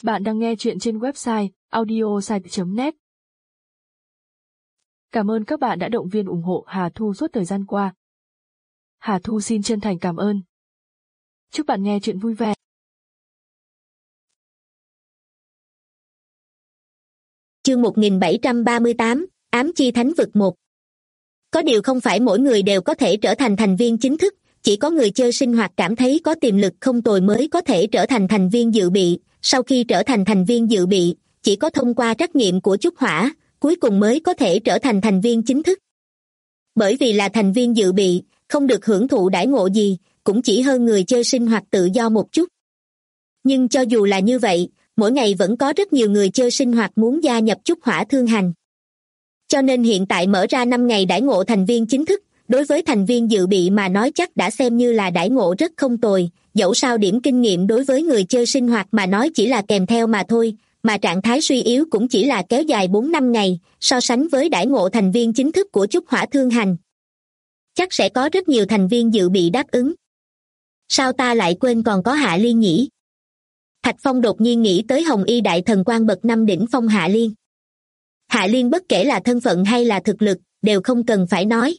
Bạn đang nghe chuyện trên website audiosite.net. Cảm ơn các bạn đã động viên ủng hộ Hà Thu suốt thời gian qua. Hà Thu xin chân thành cảm ơn. Chúc bạn nghe chuyện vui vẻ. Chương 1738, Ám Chi Thánh Vực 1. Có điều không phải mỗi người đều có thể trở thành thành viên chính thức, chỉ có người chơi sinh hoạt cảm thấy có tiềm lực không tồi mới có thể trở thành thành viên dự bị. Sau khi trở thành thành viên dự bị, chỉ có thông qua trắc nghiệm của Chúc Hỏa, cuối cùng mới có thể trở thành thành viên chính thức. Bởi vì là thành viên dự bị, không được hưởng thụ đãi ngộ gì, cũng chỉ hơn người chơi sinh hoạt tự do một chút. Nhưng cho dù là như vậy, mỗi ngày vẫn có rất nhiều người chơi sinh hoạt muốn gia nhập Chúc Hỏa thương hành. Cho nên hiện tại mở ra 5 ngày đãi ngộ thành viên chính thức, đối với thành viên dự bị mà nói chắc đã xem như là đãi ngộ rất không tồi, dẫu sao điểm kinh nghiệm đối với người chơi sinh hoạt mà nói chỉ là kèm theo mà thôi, mà trạng thái suy yếu cũng chỉ là kéo dài 4-5 ngày, so sánh với đãi ngộ thành viên chính thức của Chúc Hỏa thương hành. Chắc sẽ có rất nhiều thành viên dự bị đáp ứng. Sao ta lại quên còn có Hạ Liên nhỉ? Thạch Phong đột nhiên nghĩ tới Hồng Y đại thần quan bậc 5 đỉnh phong Hạ Liên. Hạ Liên bất kể là thân phận hay là thực lực, đều không cần phải nói.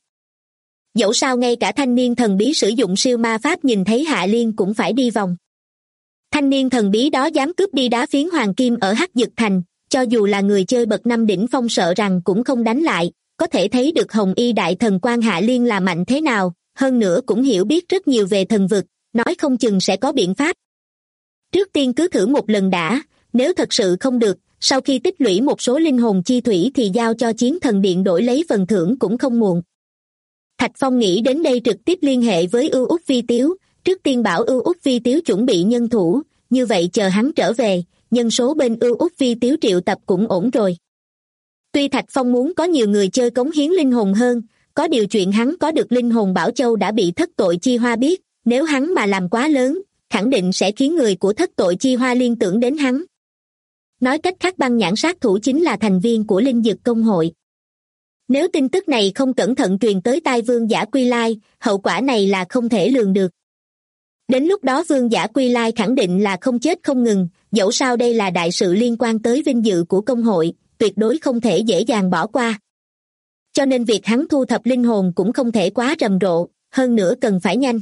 Dẫu sao ngay cả thanh niên thần bí sử dụng siêu ma pháp nhìn thấy Hạ Liên cũng phải đi vòng. Thanh niên thần bí đó dám cướp đi đá phiến hoàng kim ở Hắc Dực Thành, cho dù là người chơi bậc 5 đỉnh phong sợ rằng cũng không đánh lại, có thể thấy được Hồng Y đại thần quan Hạ Liên là mạnh thế nào, hơn nữa cũng hiểu biết rất nhiều về thần vực, nói không chừng sẽ có biện pháp. Trước tiên cứ thử một lần đã, nếu thật sự không được, sau khi tích lũy một số linh hồn chi thủy thì giao cho Chiến Thần Điện đổi lấy phần thưởng cũng không muộn. Thạch Phong nghĩ đến đây trực tiếp liên hệ với Ưu Úc Vi Tiếu, trước tiên bảo Ưu Úc Vi Tiếu chuẩn bị nhân thủ, như vậy chờ hắn trở về, nhân số bên Ưu Úc Vi Tiếu triệu tập cũng ổn rồi. Tuy Thạch Phong muốn có nhiều người chơi cống hiến linh hồn hơn, có điều chuyện hắn có được linh hồn Bảo Châu đã bị Thất Tội Chi Hoa biết, nếu hắn mà làm quá lớn, khẳng định sẽ khiến người của Thất Tội Chi Hoa liên tưởng đến hắn. Nói cách khác Băng Nhãn sát thủ chính là thành viên của Linh Dực Công hội. Nếu tin tức này không cẩn thận truyền tới tai Vương Giả Quy Lai, hậu quả này là không thể lường được. Đến lúc đó Vương Giả Quy Lai khẳng định là không chết không ngừng, dẫu sao đây là đại sự liên quan tới vinh dự của công hội, tuyệt đối không thể dễ dàng bỏ qua. Cho nên việc hắn thu thập linh hồn cũng không thể quá rầm rộ, hơn nữa cần phải nhanh.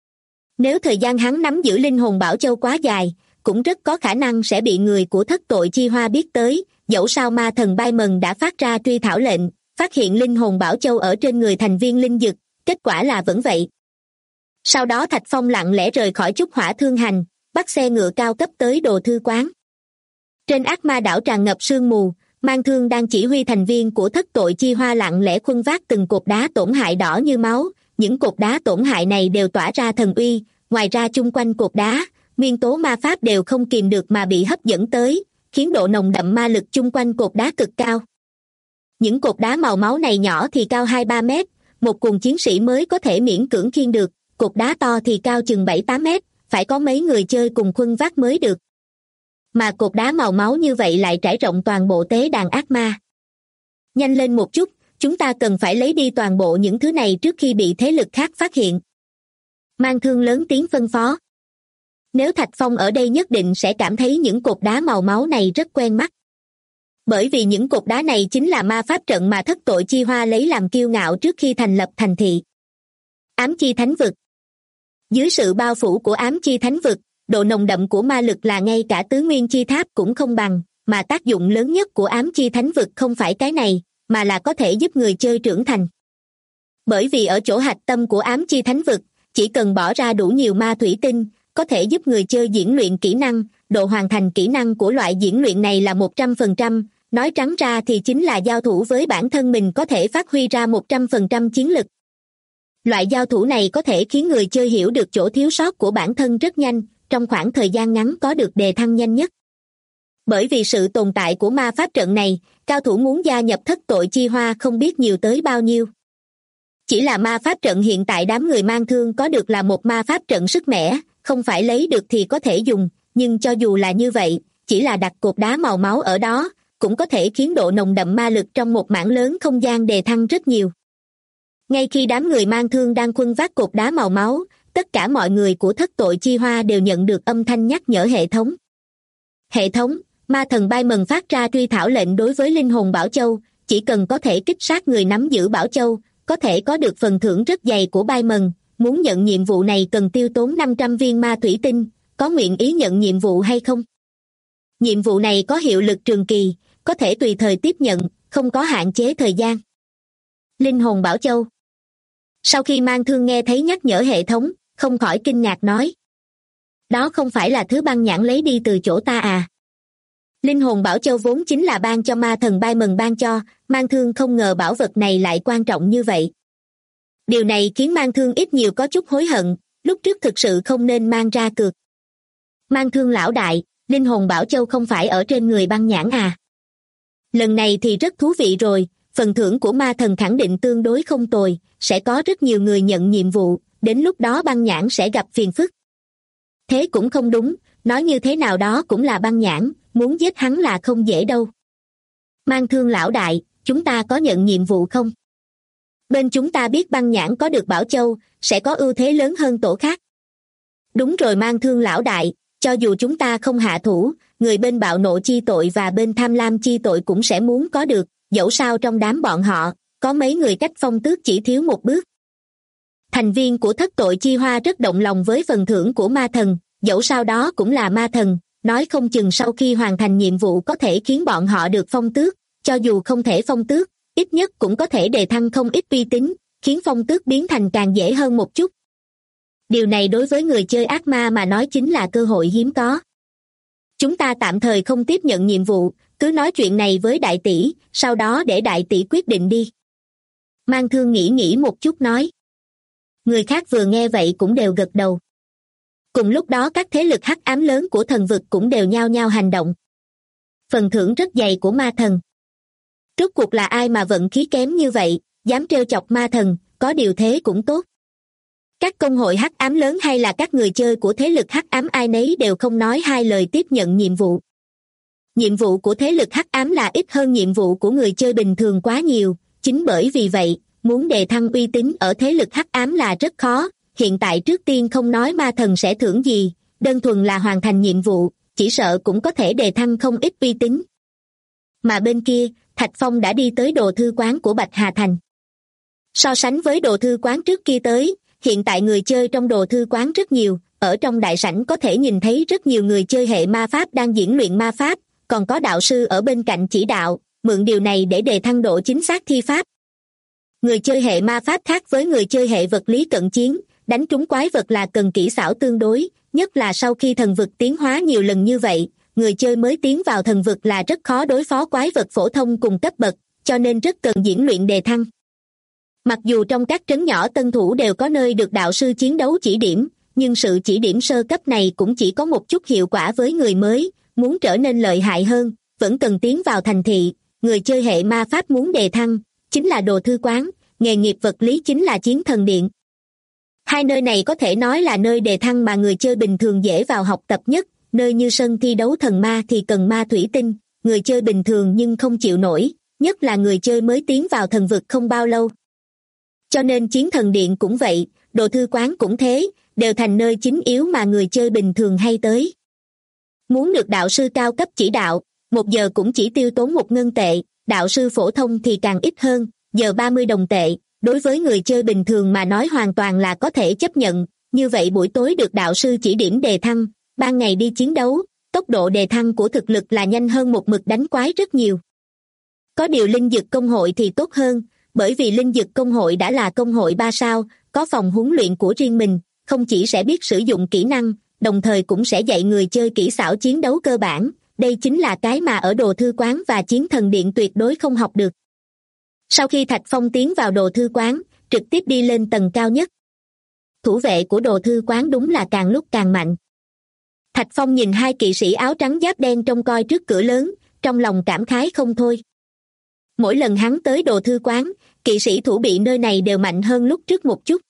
Nếu thời gian hắn nắm giữ linh hồn Bảo Châu quá dài, cũng rất có khả năng sẽ bị người của Thất Tội Chi Hoa biết tới, dẫu sao ma thần Bai Mần đã phát ra truy thảo lệnh, phát hiện linh hồn Bảo Châu ở trên người thành viên linh dực, kết quả là vẫn vậy. Sau đó Thạch Phong lặng lẽ rời khỏi Chúc Hỏa thương hành, bắt xe ngựa cao cấp tới Đồ Thư Quán. Trên ác ma đảo tràn ngập sương mù, Mang Thương đang chỉ huy thành viên của Thất Tội Chi Hoa lặng lẽ khuân vác từng cột đá tổn hại đỏ như máu, những cột đá tổn hại này đều tỏa ra thần uy, ngoài ra chung quanh cột đá, nguyên tố ma pháp đều không kìm được mà bị hấp dẫn tới, khiến độ nồng đậm ma lực chung quanh cột đá cực cao. Những cột đá màu máu này nhỏ thì cao 2-3 mét, một cùng chiến sĩ mới có thể miễn cưỡng khiêng được, cột đá to thì cao chừng 7-8 mét, phải có mấy người chơi cùng khuân vác mới được. Mà cột đá màu máu như vậy lại trải rộng toàn bộ tế đàn ác ma. Nhanh lên một chút, chúng ta cần phải lấy đi toàn bộ những thứ này trước khi bị thế lực khác phát hiện. Mang Thương lớn tiếng phân phó. Nếu Thạch Phong ở đây nhất định sẽ cảm thấy những cột đá màu máu này rất quen mắt. Bởi vì những cột đá này chính là ma pháp trận mà Thất Tội Chi Hoa lấy làm kiêu ngạo trước khi thành lập thành thị. Ám Chi Thánh Vực. Dưới sự bao phủ của Ám Chi Thánh Vực, độ nồng đậm của ma lực là ngay cả Tứ Nguyên Chi Tháp cũng không bằng, mà tác dụng lớn nhất của Ám Chi Thánh Vực không phải cái này, mà là có thể giúp người chơi trưởng thành. Bởi vì ở chỗ hạch tâm của Ám Chi Thánh Vực, chỉ cần bỏ ra đủ nhiều ma thủy tinh, có thể giúp người chơi diễn luyện kỹ năng, độ hoàn thành kỹ năng của loại diễn luyện này là 100%, nói trắng ra thì chính là giao thủ với bản thân mình có thể phát huy ra 100% chiến lực. Loại giao thủ này có thể khiến người chơi hiểu được chỗ thiếu sót của bản thân rất nhanh, trong khoảng thời gian ngắn có được đề thăng nhanh nhất. Bởi vì sự tồn tại của ma pháp trận này, cao thủ muốn gia nhập Thất Tội Chi Hoa không biết nhiều tới bao nhiêu. Chỉ là ma pháp trận hiện tại đám người Mang Thương có được là một ma pháp trận sức mẻ, không phải lấy được thì có thể dùng, nhưng cho dù là như vậy, chỉ là đặt cột đá màu máu ở đó, cũng có thể khiến độ nồng đậm ma lực trong một mảng lớn không gian đề thăng rất nhiều. Ngay khi đám người Mang Thương đang khuân vác cột đá màu máu, tất cả mọi người của Thất Tội Chi Hoa đều nhận được âm thanh nhắc nhở hệ thống. Hệ thống, ma thần Bai Mần phát ra truy thảo lệnh đối với linh hồn Bảo Châu, chỉ cần có thể kích sát người nắm giữ Bảo Châu, có thể có được phần thưởng rất dày của Bai Mần. Muốn nhận nhiệm vụ này cần tiêu tốn 500 viên ma thủy tinh, có nguyện ý nhận nhiệm vụ hay không? Nhiệm vụ này có hiệu lực trường kỳ, có thể tùy thời tiếp nhận, không có hạn chế thời gian. Linh hồn Bảo Châu. Sau khi Mang Thương nghe thấy nhắc nhở hệ thống, không khỏi kinh ngạc nói. Đó không phải là thứ Băng Nhãn lấy đi từ chỗ ta à? Linh hồn Bảo Châu vốn chính là ban cho ma thần Bai Mần ban cho, Mang Thương không ngờ bảo vật này lại quan trọng như vậy. Điều này khiến Mang Thương ít nhiều có chút hối hận, lúc trước thực sự không nên mang ra cược. Mang Thương lão đại, linh hồn Bảo Châu không phải ở trên người Băng Nhãn à? Lần này thì rất thú vị rồi, phần thưởng của ma thần khẳng định tương đối không tồi, sẽ có rất nhiều người nhận nhiệm vụ, đến lúc đó Băng Nhãn sẽ gặp phiền phức. Thế cũng không đúng, nói như thế nào đó cũng là Băng Nhãn, muốn giết hắn là không dễ đâu. Mang Thương lão đại, chúng ta có nhận nhiệm vụ không? Bên chúng ta biết Băng Nhãn có được Bảo Châu, sẽ có ưu thế lớn hơn tổ khác. Đúng rồi Mang Thương lão đại, cho dù chúng ta không hạ thủ, người bên bạo nộ chi tội và bên tham lam chi tội cũng sẽ muốn có được, dẫu sao trong đám bọn họ, có mấy người cách phong tước chỉ thiếu một bước. Thành viên của thất tội chi hoa rất động lòng với phần thưởng của ma thần, dẫu sao đó cũng là ma thần, nói không chừng sau khi hoàn thành nhiệm vụ có thể khiến bọn họ được phong tước, cho dù không thể phong tước, ít nhất cũng có thể đề thăng không ít uy tín, khiến phong tước biến thành càng dễ hơn một chút. Điều này đối với người chơi ác ma mà nói chính là cơ hội hiếm có. Chúng ta tạm thời không tiếp nhận nhiệm vụ, cứ nói chuyện này với đại tỷ, sau đó để đại tỷ quyết định đi. Mang Thương nghĩ một chút nói. Người khác vừa nghe vậy cũng đều gật đầu. Cùng lúc đó các thế lực hắc ám lớn của thần vực cũng đều nhao nhao hành động. Phần thưởng rất dày của ma thần. Rốt cuộc là ai mà vận khí kém như vậy, dám trêu chọc ma thần, có điều thế cũng tốt. Các công hội hắc ám lớn hay là các người chơi của thế lực hắc ám ai nấy đều không nói hai lời tiếp nhận nhiệm vụ. Nhiệm vụ của thế lực hắc ám là ít hơn nhiệm vụ của người chơi bình thường quá nhiều, chính bởi vì vậy, muốn đề thăng uy tín ở thế lực hắc ám là rất khó. Hiện tại trước tiên không nói ma thần sẽ thưởng gì, đơn thuần là hoàn thành nhiệm vụ, chỉ sợ cũng có thể đề thăng không ít uy tín. Mà bên kia, Thạch Phong đã đi tới đồ thư quán của Bạch Hà Thành. So sánh với đồ thư quán trước kia tới, hiện tại người chơi trong đồ thư quán rất nhiều, ở trong đại sảnh có thể nhìn thấy rất nhiều người chơi hệ ma pháp đang diễn luyện ma pháp, còn có đạo sư ở bên cạnh chỉ đạo, mượn điều này để đề thăng độ chính xác thi pháp. Người chơi hệ ma pháp khác với người chơi hệ vật lý cận chiến, đánh trúng quái vật là cần kỹ xảo tương đối, nhất là sau khi thần vực tiến hóa nhiều lần như vậy, người chơi mới tiến vào thần vực là rất khó đối phó quái vật phổ thông cùng cấp bậc, cho nên rất cần diễn luyện đề thăng. Mặc dù trong các trấn nhỏ tân thủ đều có nơi được đạo sư chiến đấu chỉ điểm, nhưng sự chỉ điểm sơ cấp này cũng chỉ có một chút hiệu quả với người mới, muốn trở nên lợi hại hơn, vẫn cần tiến vào thành thị, người chơi hệ ma pháp muốn đề thăng, chính là đồ thư quán, nghề nghiệp vật lý chính là chiến thần điện. Hai nơi này có thể nói là nơi đề thăng mà người chơi bình thường dễ vào học tập nhất, nơi như sân thi đấu thần ma thì cần ma thủy tinh, người chơi bình thường nhưng không chịu nổi, nhất là người chơi mới tiến vào thần vực không bao lâu. Cho nên chiến thần điện cũng vậy, đồ thư quán cũng thế, đều thành nơi chính yếu mà người chơi bình thường hay tới. Muốn được đạo sư cao cấp chỉ đạo, 1 giờ cũng chỉ tiêu tốn 1 ngân tệ, đạo sư phổ thông thì càng ít hơn, giờ 30 đồng tệ, đối với người chơi bình thường mà nói hoàn toàn là có thể chấp nhận, như vậy buổi tối được đạo sư chỉ điểm đề thăng, ban ngày đi chiến đấu, tốc độ đề thăng của thực lực là nhanh hơn một mực đánh quái rất nhiều. Có điều linh dực công hội thì tốt hơn, bởi vì linh dực công hội đã là công hội 3 sao, có phòng huấn luyện của riêng mình, không chỉ sẽ biết sử dụng kỹ năng, đồng thời cũng sẽ dạy người chơi kỹ xảo chiến đấu cơ bản, đây chính là cái mà ở đồ thư quán và chiến thần điện tuyệt đối không học được. Sau khi Thạch Phong tiến vào đồ thư quán, trực tiếp đi lên tầng cao nhất. Thủ vệ của đồ thư quán đúng là càng lúc càng mạnh. Thạch Phong nhìn 2 kỵ sĩ áo trắng giáp đen trông coi trước cửa lớn, trong lòng cảm khái không thôi. Mỗi lần hắn tới đồ thư quán, kỵ sĩ thủ bị nơi này đều mạnh hơn lúc trước một chút.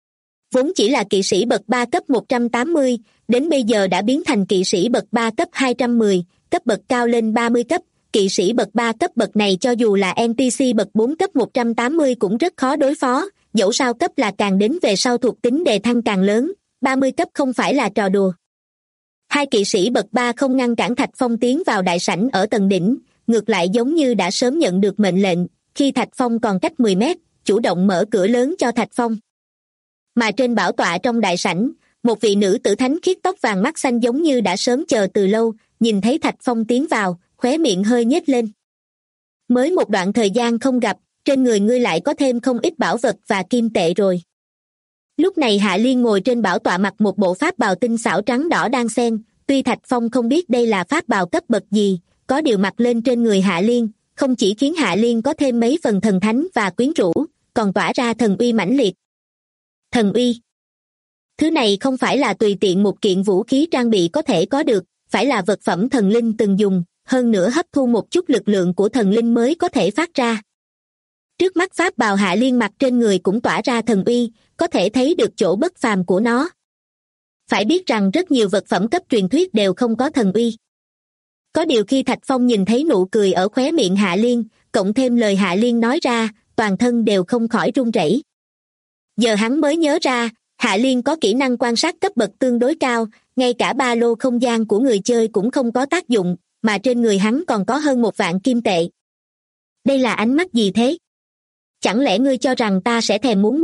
Vốn chỉ là kỵ sĩ bậc 3 cấp 180, đến bây giờ đã biến thành kỵ sĩ bậc 3 cấp 210, cấp bậc cao lên 30 cấp. Kỵ sĩ bậc 3 cấp bậc này cho dù là NPC bậc 4 cấp 180 cũng rất khó đối phó, dẫu sao cấp là càng đến về sau thuộc tính đề thăng càng lớn, 30 cấp không phải là trò đùa. Hai kỵ sĩ bậc 3 không ngăn cản Thạch Phong tiến vào đại sảnh ở tầng đỉnh, ngược lại giống như đã sớm nhận được mệnh lệnh, khi Thạch Phong còn cách 10 mét, chủ động mở cửa lớn cho Thạch Phong. Mà trên bảo tọa trong đại sảnh, một vị nữ tử thánh khiết tóc vàng mắt xanh giống như đã sớm chờ từ lâu, nhìn thấy Thạch Phong tiến vào, khóe miệng hơi nhếch lên. Mới một đoạn thời gian không gặp, trên người ngươi lại có thêm không ít bảo vật và kim tệ rồi. Lúc này Hạ Liên ngồi trên bảo tọa mặc một bộ pháp bào tinh xảo trắng đỏ đan xen, tuy Thạch Phong không biết đây là pháp bào cấp bậc gì, có điều mặc lên trên người Hạ Liên, không chỉ khiến Hạ Liên có thêm mấy phần thần thánh và quyến rũ, còn tỏa ra thần uy mãnh liệt. Thần uy. Thứ này không phải là tùy tiện một kiện vũ khí trang bị có thể có được, phải là vật phẩm thần linh từng dùng, hơn nữa hấp thu một chút lực lượng của thần linh mới có thể phát ra. Trước mắt pháp bào Hạ Liên mặc trên người cũng tỏa ra thần uy, có thể thấy được chỗ bất phàm của nó. Phải biết rằng rất nhiều vật phẩm cấp truyền thuyết đều không có thần uy. Có điều khi Thạch Phong nhìn thấy nụ cười ở khóe miệng Hạ Liên, cộng thêm lời Hạ Liên nói ra, toàn thân đều không khỏi run rẩy. Giờ hắn mới nhớ ra, Hạ Liên có kỹ năng quan sát cấp bậc tương đối cao, ngay cả ba lô không gian của người chơi cũng không có tác dụng, mà trên người hắn còn có hơn 1 vạn kim tệ. Đây là ánh mắt gì thế? Chẳng lẽ ngươi cho rằng ta sẽ thèm muốn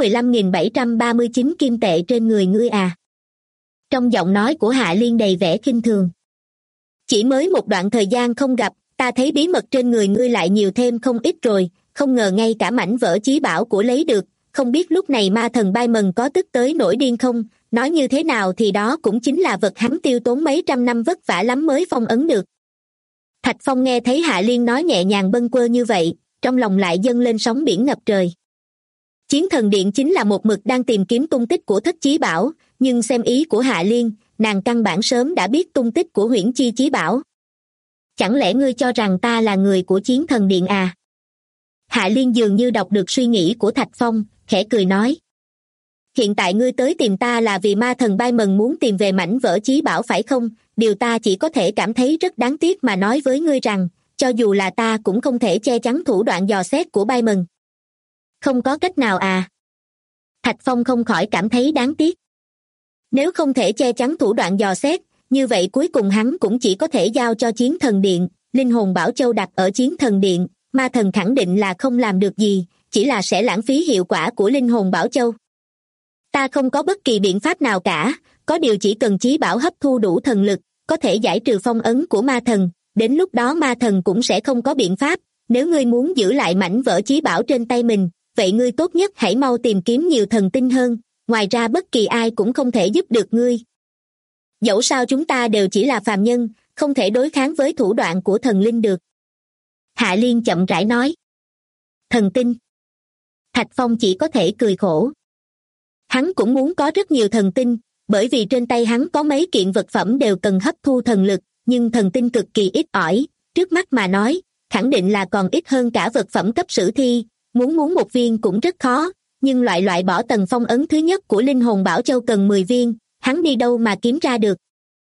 15.739 kim tệ trên người ngươi à? Trong giọng nói của Hạ Liên đầy vẻ khinh thường. Chỉ mới một đoạn thời gian không gặp, ta thấy bí mật trên người ngươi lại nhiều thêm không ít rồi, không ngờ ngay cả mảnh vỡ chí bảo của lấy được, không biết lúc này ma thần Baimon có tức tới nổi điên không, nói như thế nào thì đó cũng chính là vật hắn tiêu tốn mấy trăm năm vất vả lắm mới phong ấn được. Thạch Phong nghe thấy Hạ Liên nói nhẹ nhàng bâng quơ như vậy, trong lòng lại dâng lên sóng biển ngập trời. Chiến thần điện chính là một mực đang tìm kiếm tung tích của thất chí bảo, nhưng xem ý của Hạ Liên, nàng căn bản sớm đã biết tung tích của huyễn chi chí bảo. Chẳng lẽ ngươi cho rằng ta là người của chiến thần điện à? Hạ Liên dường như đọc được suy nghĩ của Thạch Phong, khẽ cười nói. Hiện tại ngươi tới tìm ta là vì ma thần Baimon muốn tìm về mảnh vỡ chí bảo phải không? Điều ta chỉ có thể cảm thấy rất đáng tiếc mà nói với ngươi rằng, cho dù là ta cũng không thể che chắn thủ đoạn dò xét của Baimon. Không có cách nào à? Thạch Phong không khỏi cảm thấy đáng tiếc. Nếu không thể che chắn thủ đoạn dò xét, như vậy cuối cùng hắn cũng chỉ có thể giao cho chiến thần điện, linh hồn bảo châu đặt ở chiến thần điện, ma thần khẳng định là không làm được gì, chỉ là sẽ lãng phí hiệu quả của linh hồn bảo châu. Ta không có bất kỳ biện pháp nào cả, có điều chỉ cần chí bảo hấp thu đủ thần lực, có thể giải trừ phong ấn của ma thần, đến lúc đó ma thần cũng sẽ không có biện pháp, nếu ngươi muốn giữ lại mảnh vỡ chí bảo trên tay mình, vậy ngươi tốt nhất hãy mau tìm kiếm nhiều thần tinh hơn, ngoài ra bất kỳ ai cũng không thể giúp được ngươi. Dẫu sao chúng ta đều chỉ là phàm nhân, không thể đối kháng với thủ đoạn của thần linh được. Hạ Liên chậm rãi nói. Thần tinh. Thạch Phong chỉ có thể cười khổ. Hắn cũng muốn có rất nhiều thần tinh, bởi vì trên tay hắn có mấy kiện vật phẩm đều cần hấp thu thần lực, nhưng thần tinh cực kỳ ít ỏi, trước mắt mà nói, khẳng định là còn ít hơn cả vật phẩm cấp sử thi, muốn một viên cũng rất khó, nhưng loại bỏ tầng phong ấn thứ nhất của linh hồn bảo châu cần 10 viên, hắn đi đâu mà kiếm ra được.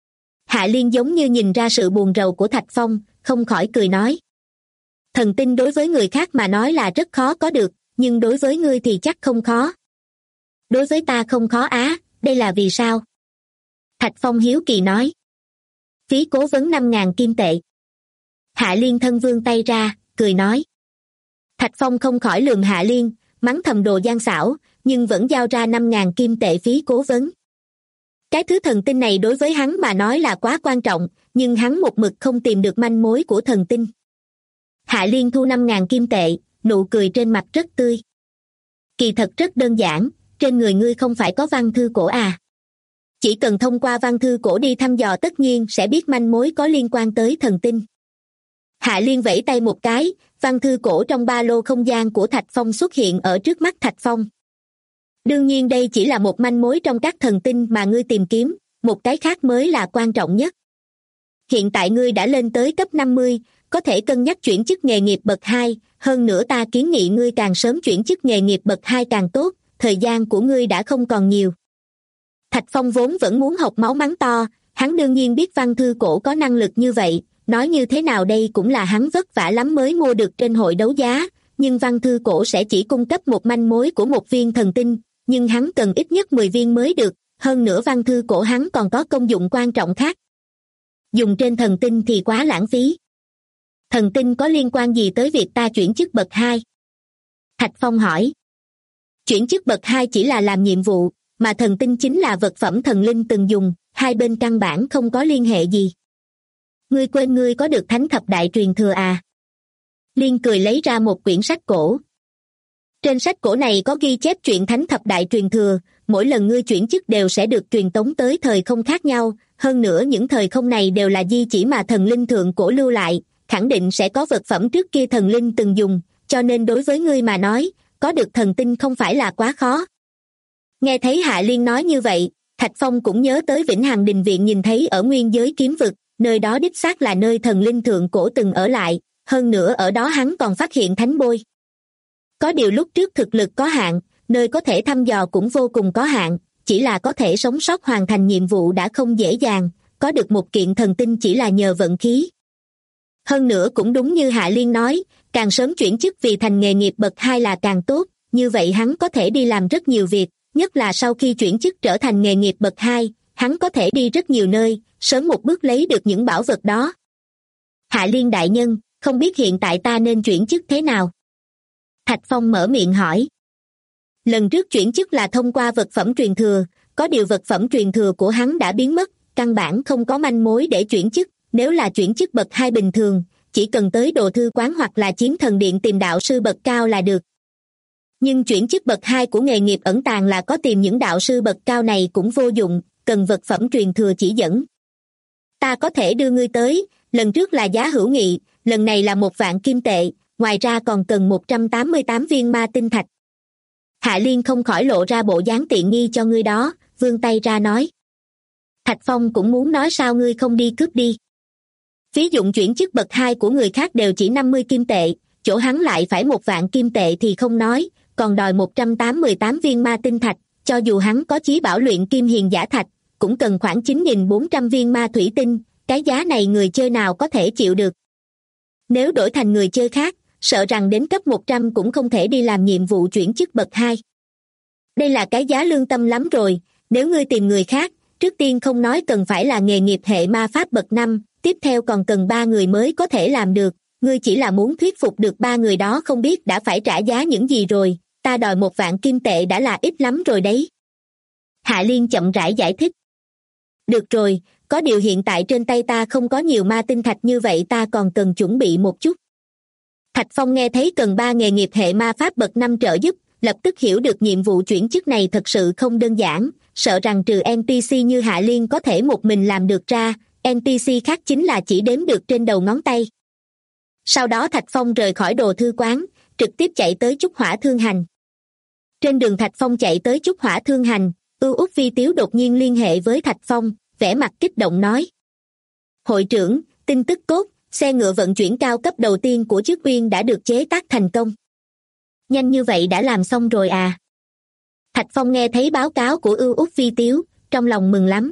Hạ Liên giống như nhìn ra sự buồn rầu của Thạch Phong, không khỏi cười nói. Thần tinh đối với người khác mà nói là rất khó có được, nhưng đối với ngươi thì chắc không khó. Đối với ta không khó á, đây là vì sao? Thạch Phong hiếu kỳ nói. Phí cố vấn 5.000 kim tệ. Hạ Liên thân vươn tay ra, cười nói. Thạch Phong không khỏi lườm Hạ Liên, mắng thầm đồ gian xảo, nhưng vẫn giao ra 5.000 kim tệ phí cố vấn. Cái thứ thần tinh này đối với hắn mà nói là quá quan trọng, nhưng hắn một mực không tìm được manh mối của thần tinh. Hạ Liên thu 5.000 kim tệ, nụ cười trên mặt rất tươi. Kỳ thật rất đơn giản, trên người ngươi không phải có văn thư cổ à? Chỉ cần thông qua văn thư cổ đi thăm dò tất nhiên sẽ biết manh mối có liên quan tới thần tinh. Hạ Liên vẫy tay một cái, văn thư cổ trong ba lô không gian của Thạch Phong xuất hiện ở trước mắt Thạch Phong. Đương nhiên đây chỉ là một manh mối trong các thần tinh mà ngươi tìm kiếm, một cái khác mới là quan trọng nhất. Hiện tại ngươi đã lên tới cấp 50, có thể cân nhắc chuyển chức nghề nghiệp bậc 2, hơn nữa ta kiến nghị ngươi càng sớm chuyển chức nghề nghiệp bậc 2 càng tốt, thời gian của ngươi đã không còn nhiều. Thạch Phong vốn vẫn muốn học máu mắng to, hắn đương nhiên biết văn thư cổ có năng lực như vậy, nói như thế nào đây cũng là hắn vất vả lắm mới mua được trên hội đấu giá, nhưng văn thư cổ sẽ chỉ cung cấp một manh mối của một viên thần tinh, nhưng hắn cần ít nhất 10 viên mới được, hơn nữa văn thư cổ hắn còn có công dụng quan trọng khác. Dùng trên thần tinh thì quá lãng phí. Thần tinh có liên quan gì tới việc ta chuyển chức bậc 2? Thạch Phong hỏi. Chuyển chức bậc 2 chỉ là làm nhiệm vụ, mà thần tinh chính là vật phẩm thần linh từng dùng, hai bên căn bản không có liên hệ gì. Ngươi quên ngươi có được thánh thập đại truyền thừa à? Liên cười lấy ra một quyển sách cổ. Trên sách cổ này có ghi chép chuyện thánh thập đại truyền thừa, mỗi lần ngươi chuyển chức đều sẽ được truyền tống tới thời không khác nhau, hơn nữa những thời không này đều là di chỉ mà thần linh thượng cổ lưu lại, khẳng định sẽ có vật phẩm trước kia thần linh từng dùng, cho nên đối với ngươi mà nói, có được thần tinh không phải là quá khó. Nghe thấy Hạ Liên nói như vậy, Thạch Phong cũng nhớ tới Vĩnh Hằng Đình Viện nhìn thấy ở nguyên giới kiếm vực, nơi đó đích xác là nơi thần linh thượng cổ từng ở lại, hơn nữa ở đó hắn còn phát hiện thánh bôi. Có điều lúc trước thực lực có hạn, nơi có thể thăm dò cũng vô cùng có hạn, chỉ là có thể sống sót hoàn thành nhiệm vụ đã không dễ dàng, có được một kiện thần tinh chỉ là nhờ vận khí. Hơn nữa cũng đúng như Hạ Liên nói, càng sớm chuyển chức vì thành nghề nghiệp bậc 2 là càng tốt, như vậy hắn có thể đi làm rất nhiều việc, nhất là sau khi chuyển chức trở thành nghề nghiệp bậc 2, hắn có thể đi rất nhiều nơi, sớm một bước lấy được những bảo vật đó. Hạ Liên đại nhân, không biết hiện tại ta nên chuyển chức thế nào? Thạch Phong mở miệng hỏi. Lần trước chuyển chức là thông qua vật phẩm truyền thừa, có điều vật phẩm truyền thừa của hắn đã biến mất, căn bản không có manh mối để chuyển chức, nếu là chuyển chức bậc 2 bình thường, chỉ cần tới đồ thư quán hoặc là chiến thần điện tìm đạo sư bậc cao là được. Nhưng chuyển chức bậc 2 của nghề nghiệp ẩn tàng là có tìm những đạo sư bậc cao này cũng vô dụng, cần vật phẩm truyền thừa chỉ dẫn. Ta có thể đưa ngươi tới, lần trước là giá hữu nghị, lần này là 1.000 kim tệ, ngoài ra còn cần 188 viên ma tinh thạch. Hạ Liên không khỏi lộ ra bộ dáng tiện nghi cho ngươi đó, vươn tay ra nói. Thạch Phong cũng muốn nói sao ngươi không đi cướp đi. Phí dụng chuyển chức bậc 2 của người khác đều chỉ 50 kim tệ, chỗ hắn lại phải 1.000 kim tệ thì không nói, còn đòi 188 viên ma tinh thạch, cho dù hắn có chí bảo luyện kim hiền giả thạch, cũng cần khoảng 9.400 viên ma thủy tinh, cái giá này người chơi nào có thể chịu được. Nếu đổi thành người chơi khác, sợ rằng đến cấp 100 cũng không thể đi làm nhiệm vụ chuyển chức bậc 2. Đây là cái giá lương tâm lắm rồi, nếu ngươi tìm người khác, trước tiên không nói cần phải là nghề nghiệp hệ ma pháp bậc 5, tiếp theo còn cần 3 người mới có thể làm được, ngươi chỉ là muốn thuyết phục được 3 người đó không biết đã phải trả giá những gì rồi, ta đòi 1.000 kim tệ đã là ít lắm rồi đấy. Hạ Liên chậm rãi giải thích. Được rồi, có điều hiện tại trên tay ta không có nhiều ma tinh thạch như vậy ta còn cần chuẩn bị một chút. Thạch Phong nghe thấy cần 3 nghề nghiệp hệ ma pháp bậc 5 trợ giúp, lập tức hiểu được nhiệm vụ chuyển chức này thật sự không đơn giản, sợ rằng trừ NPC như Hạ Liên có thể một mình làm được ra, NPC khác chính là chỉ đếm được trên đầu ngón tay. Sau đó Thạch Phong rời khỏi đồ thư quán, trực tiếp chạy tới Trúc Hỏa Thương Hành. Trên đường Thạch Phong chạy tới Trúc Hỏa Thương Hành, Ưu Úc Phi Tiếu đột nhiên liên hệ với Thạch Phong, vẻ mặt kích động nói. Hội trưởng, tin tức tốt, xe ngựa vận chuyển cao cấp đầu tiên của Trước Uyên đã được chế tác thành công. Nhanh như vậy đã làm xong rồi à? Thạch Phong nghe thấy báo cáo của Ưu Úc Phi Tiếu, trong lòng mừng lắm.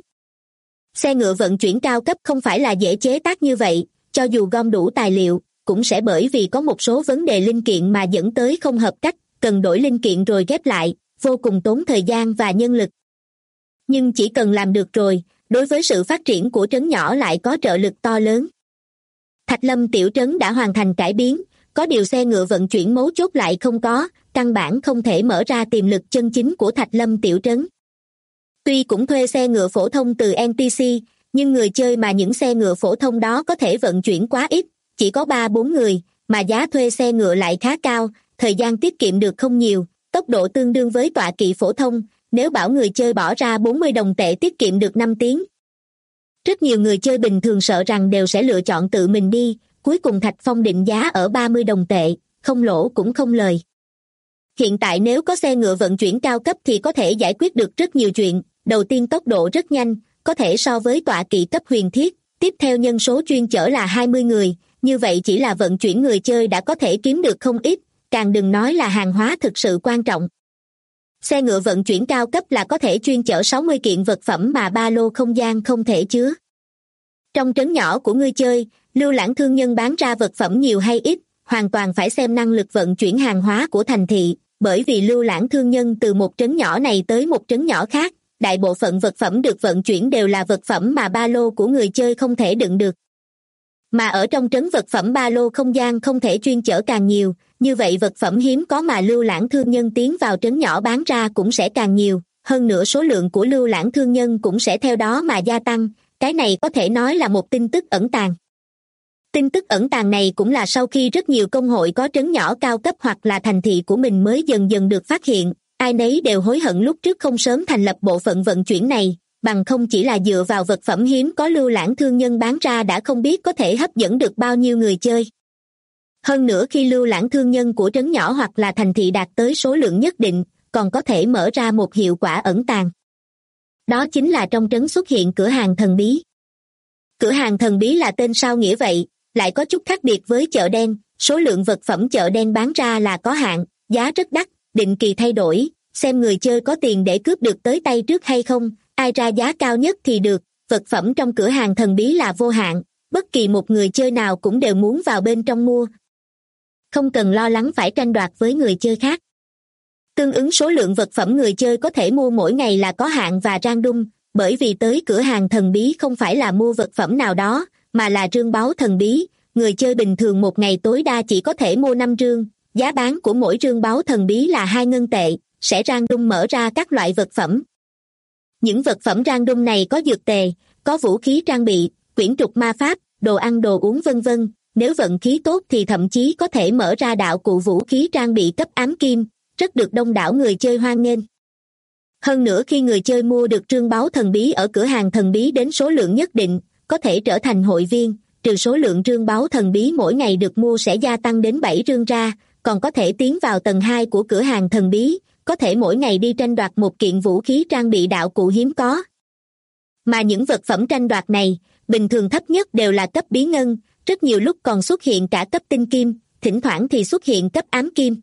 Xe ngựa vận chuyển cao cấp không phải là dễ chế tác như vậy, cho dù gom đủ tài liệu, cũng sẽ bởi vì có một số vấn đề linh kiện mà dẫn tới không hợp cách, cần đổi linh kiện rồi ghép lại, vô cùng tốn thời gian và nhân lực. Nhưng chỉ cần làm được rồi, đối với sự phát triển của trấn nhỏ lại có trợ lực to lớn. Thạch Lâm tiểu trấn đã hoàn thành cải biến, có điều xe ngựa vận chuyển mấu chốt lại không có, căn bản không thể mở ra tiềm lực chân chính của Thạch Lâm tiểu trấn. Tuy cũng thuê xe ngựa phổ thông từ NPC, nhưng người chơi mà những xe ngựa phổ thông đó có thể vận chuyển quá ít, chỉ có 3-4 người, mà giá thuê xe ngựa lại khá cao, thời gian tiết kiệm được không nhiều, tốc độ tương đương với tọa kỵ phổ thông, nếu bảo người chơi bỏ ra 40 đồng tệ tiết kiệm được 5 tiếng. Rất nhiều người chơi bình thường sợ rằng đều sẽ lựa chọn tự mình đi, cuối cùng Thạch Phong định giá ở 30 đồng tệ, không lỗ cũng không lời. Hiện tại nếu có xe ngựa vận chuyển cao cấp thì có thể giải quyết được rất nhiều chuyện, đầu tiên tốc độ rất nhanh, có thể so với tọa kỵ cấp huyền thiết, tiếp theo nhân số chuyên chở là 20 người, như vậy chỉ là vận chuyển người chơi đã có thể kiếm được không ít, càng đừng nói là hàng hóa thực sự quan trọng. Xe ngựa vận chuyển cao cấp là có thể chuyên chở 60 kiện vật phẩm mà ba lô không gian không thể chứa. Trong trấn nhỏ của ngươi chơi, Lưu Lãng thương nhân bán ra vật phẩm nhiều hay ít, hoàn toàn phải xem năng lực vận chuyển hàng hóa của thành thị, bởi vì Lưu Lãng thương nhân từ một trấn nhỏ này tới một trấn nhỏ khác, đại bộ phận vật phẩm được vận chuyển đều là vật phẩm mà ba lô của người chơi không thể đựng được. Mà ở trong trấn vật phẩm ba lô không gian không thể chuyên chở càng nhiều, như vậy vật phẩm hiếm có mà lưu lãng thương nhân tiến vào trấn nhỏ bán ra cũng sẽ càng nhiều, hơn nữa số lượng của lưu lãng thương nhân cũng sẽ theo đó mà gia tăng, cái này có thể nói là một tin tức ẩn tàng. Tin tức ẩn tàng này cũng là sau khi rất nhiều công hội có trấn nhỏ cao cấp hoặc là thành thị của mình mới dần dần được phát hiện, ai nấy đều hối hận lúc trước không sớm thành lập bộ phận vận chuyển này, bằng không chỉ là dựa vào vật phẩm hiếm có lưu lãng thương nhân bán ra đã không biết có thể hấp dẫn được bao nhiêu người chơi. Hơn nữa khi lưu lãng thương nhân của trấn nhỏ hoặc là thành thị đạt tới số lượng nhất định, còn có thể mở ra một hiệu quả ẩn tàng. Đó chính là trong trấn xuất hiện cửa hàng thần bí. Cửa hàng thần bí là tên sao nghĩa vậy, lại có chút khác biệt với chợ đen, số lượng vật phẩm chợ đen bán ra là có hạn, giá rất đắt, định kỳ thay đổi, xem người chơi có tiền để cướp được tới tay trước hay không, ai ra giá cao nhất thì được, vật phẩm trong cửa hàng thần bí là vô hạn, bất kỳ một người chơi nào cũng đều muốn vào bên trong mua. Không cần lo lắng phải tranh đoạt với người chơi khác. Tương ứng số lượng vật phẩm người chơi có thể mua mỗi ngày là có hạn và random, bởi vì tới cửa hàng thần bí không phải là mua vật phẩm nào đó, mà là rương báu thần bí, người chơi bình thường một ngày tối đa chỉ có thể mua 5 rương, giá bán của mỗi rương báu thần bí là 2 ngân tệ, sẽ random mở ra các loại vật phẩm. Những vật phẩm random này có dược tề, có vũ khí trang bị, quyển trục ma pháp, đồ ăn đồ uống vân vân, nếu vận khí tốt thì thậm chí có thể mở ra đạo cụ vũ khí trang bị cấp ám kim, rất được đông đảo người chơi hoan nghênh. Hơn nữa khi người chơi mua được trương báu thần bí ở cửa hàng thần bí đến số lượng nhất định, có thể trở thành hội viên, trừ số lượng trương báu thần bí mỗi ngày được mua sẽ gia tăng đến 7 rương ra, còn có thể tiến vào tầng 2 của cửa hàng thần bí, có thể mỗi ngày đi tranh đoạt một kiện vũ khí trang bị đạo cụ hiếm có. Mà những vật phẩm tranh đoạt này, bình thường thấp nhất đều là cấp bí ngân, rất nhiều lúc còn xuất hiện cả cấp tinh kim, thỉnh thoảng thì xuất hiện cấp ám kim.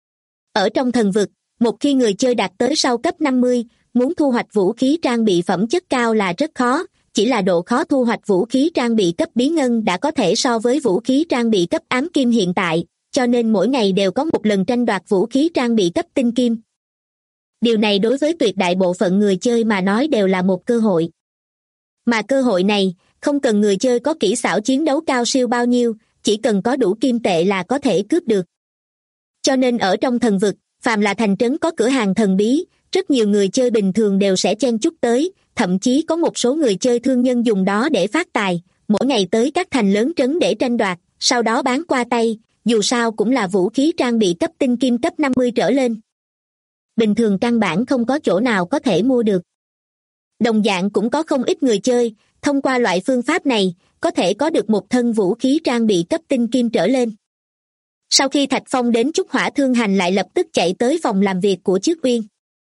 Ở trong thần vực, một khi người chơi đạt tới sau cấp 50, muốn thu hoạch vũ khí trang bị phẩm chất cao là rất khó, chỉ là độ khó thu hoạch vũ khí trang bị cấp bí ngân đã có thể so với vũ khí trang bị cấp ám kim hiện tại, cho nên mỗi ngày đều có một lần tranh đoạt vũ khí trang bị cấp tinh kim. Điều này đối với tuyệt đại bộ phận người chơi mà nói đều là một cơ hội. Mà cơ hội này, không cần người chơi có kỹ xảo chiến đấu cao siêu bao nhiêu, chỉ cần có đủ kim tệ là có thể cướp được. Cho nên ở trong thần vực, phàm là thành trấn có cửa hàng thần bí, rất nhiều người chơi bình thường đều sẽ chen chúc tới, thậm chí có một số người chơi thương nhân dùng đó để phát tài, mỗi ngày tới các thành lớn trấn để tranh đoạt, sau đó bán qua tay, dù sao cũng là vũ khí trang bị cấp tinh kim cấp 50 trở lên. Bình thường căn bản không có chỗ nào có thể mua được. Đồng dạng cũng có không ít người chơi, thông qua loại phương pháp này, có thể có được một thân vũ khí trang bị cấp tinh kim trở lên. Sau khi Thạch Phong đến Trúc Hỏa Thương Hành lại lập tức chạy tới phòng làm việc của Chiếc Uyên.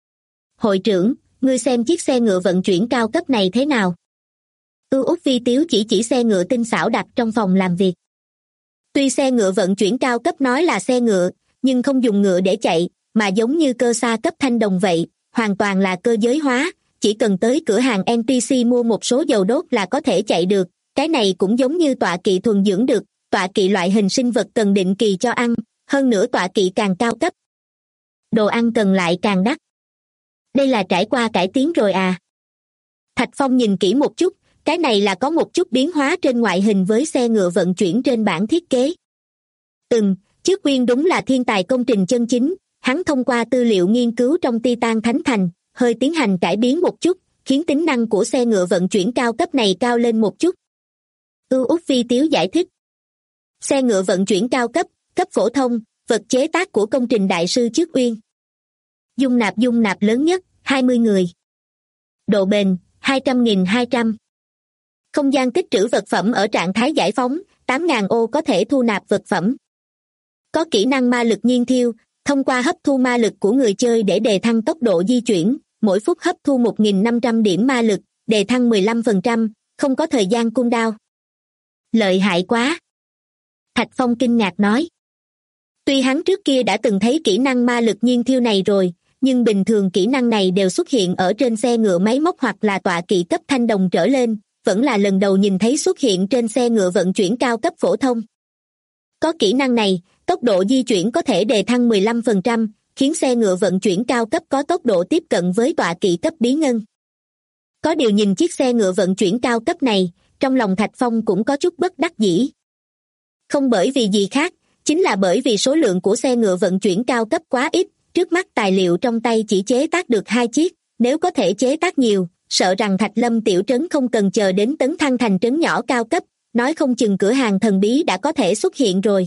Hội trưởng, ngươi xem chiếc xe ngựa vận chuyển cao cấp này thế nào? Út Vi Tiếu chỉ xe ngựa tinh xảo đặt trong phòng làm việc. Tuy xe ngựa vận chuyển cao cấp nói là xe ngựa, nhưng không dùng ngựa để chạy, mà giống như cơ xa cấp thanh đồng vậy, hoàn toàn là cơ giới hóa, chỉ cần tới cửa hàng NPC mua một số dầu đốt là có thể chạy được, cái này cũng giống như tọa kỵ thuần dưỡng được, tọa kỵ loại hình sinh vật cần định kỳ cho ăn, hơn nữa tọa kỵ càng cao cấp, đồ ăn cần lại càng đắt. Đây là trải qua cải tiến rồi à? Thạch Phong nhìn kỹ một chút, cái này là có một chút biến hóa trên ngoại hình với xe ngựa vận chuyển trên bản thiết kế. Chiếc Uyên đúng là thiên tài công trình chân chính, hắn thông qua tư liệu nghiên cứu trong Titan Thánh Thành, hơi tiến hành cải biến một chút, khiến tính năng của xe ngựa vận chuyển cao cấp này cao lên một chút. Út Vi Tiếu giải thích. Xe ngựa vận chuyển cao cấp, cấp phổ thông, vật chế tác của công trình đại sư Chiếc Uyên. Dung nạp lớn nhất, 20 người. Độ bền, 200.200. Không gian tích trữ vật phẩm ở trạng thái giải phóng, 8.000 ô có thể thu nạp vật phẩm. Có kỹ năng ma lực nhiên thiêu, thông qua hấp thu ma lực của người chơi để đề thăng tốc độ di chuyển, mỗi phút hấp thu 1.500 điểm ma lực, đề thăng 15%, không có thời gian cooldown. Lợi hại quá! Thạch Phong kinh ngạc nói. Tuy hắn trước kia đã từng thấy kỹ năng ma lực nhiên thiêu này rồi, nhưng bình thường kỹ năng này đều xuất hiện ở trên xe ngựa máy móc hoặc là tọa kỵ cấp thanh đồng trở lên, vẫn là lần đầu nhìn thấy xuất hiện trên xe ngựa vận chuyển cao cấp phổ thông. Có kỹ năng này, tốc độ di chuyển có thể đề thăng 15%, khiến xe ngựa vận chuyển cao cấp có tốc độ tiếp cận với tọa kỵ cấp bí ngân. Có điều nhìn chiếc xe ngựa vận chuyển cao cấp này, trong lòng Thạch Phong cũng có chút bất đắc dĩ. Không bởi vì gì khác, chính là bởi vì số lượng của xe ngựa vận chuyển cao cấp quá ít, trước mắt tài liệu trong tay chỉ chế tác được 2 chiếc, nếu có thể chế tác nhiều, sợ rằng Thạch Lâm tiểu trấn không cần chờ đến tấn thăng thành trấn nhỏ cao cấp, nói không chừng cửa hàng thần bí đã có thể xuất hiện rồi.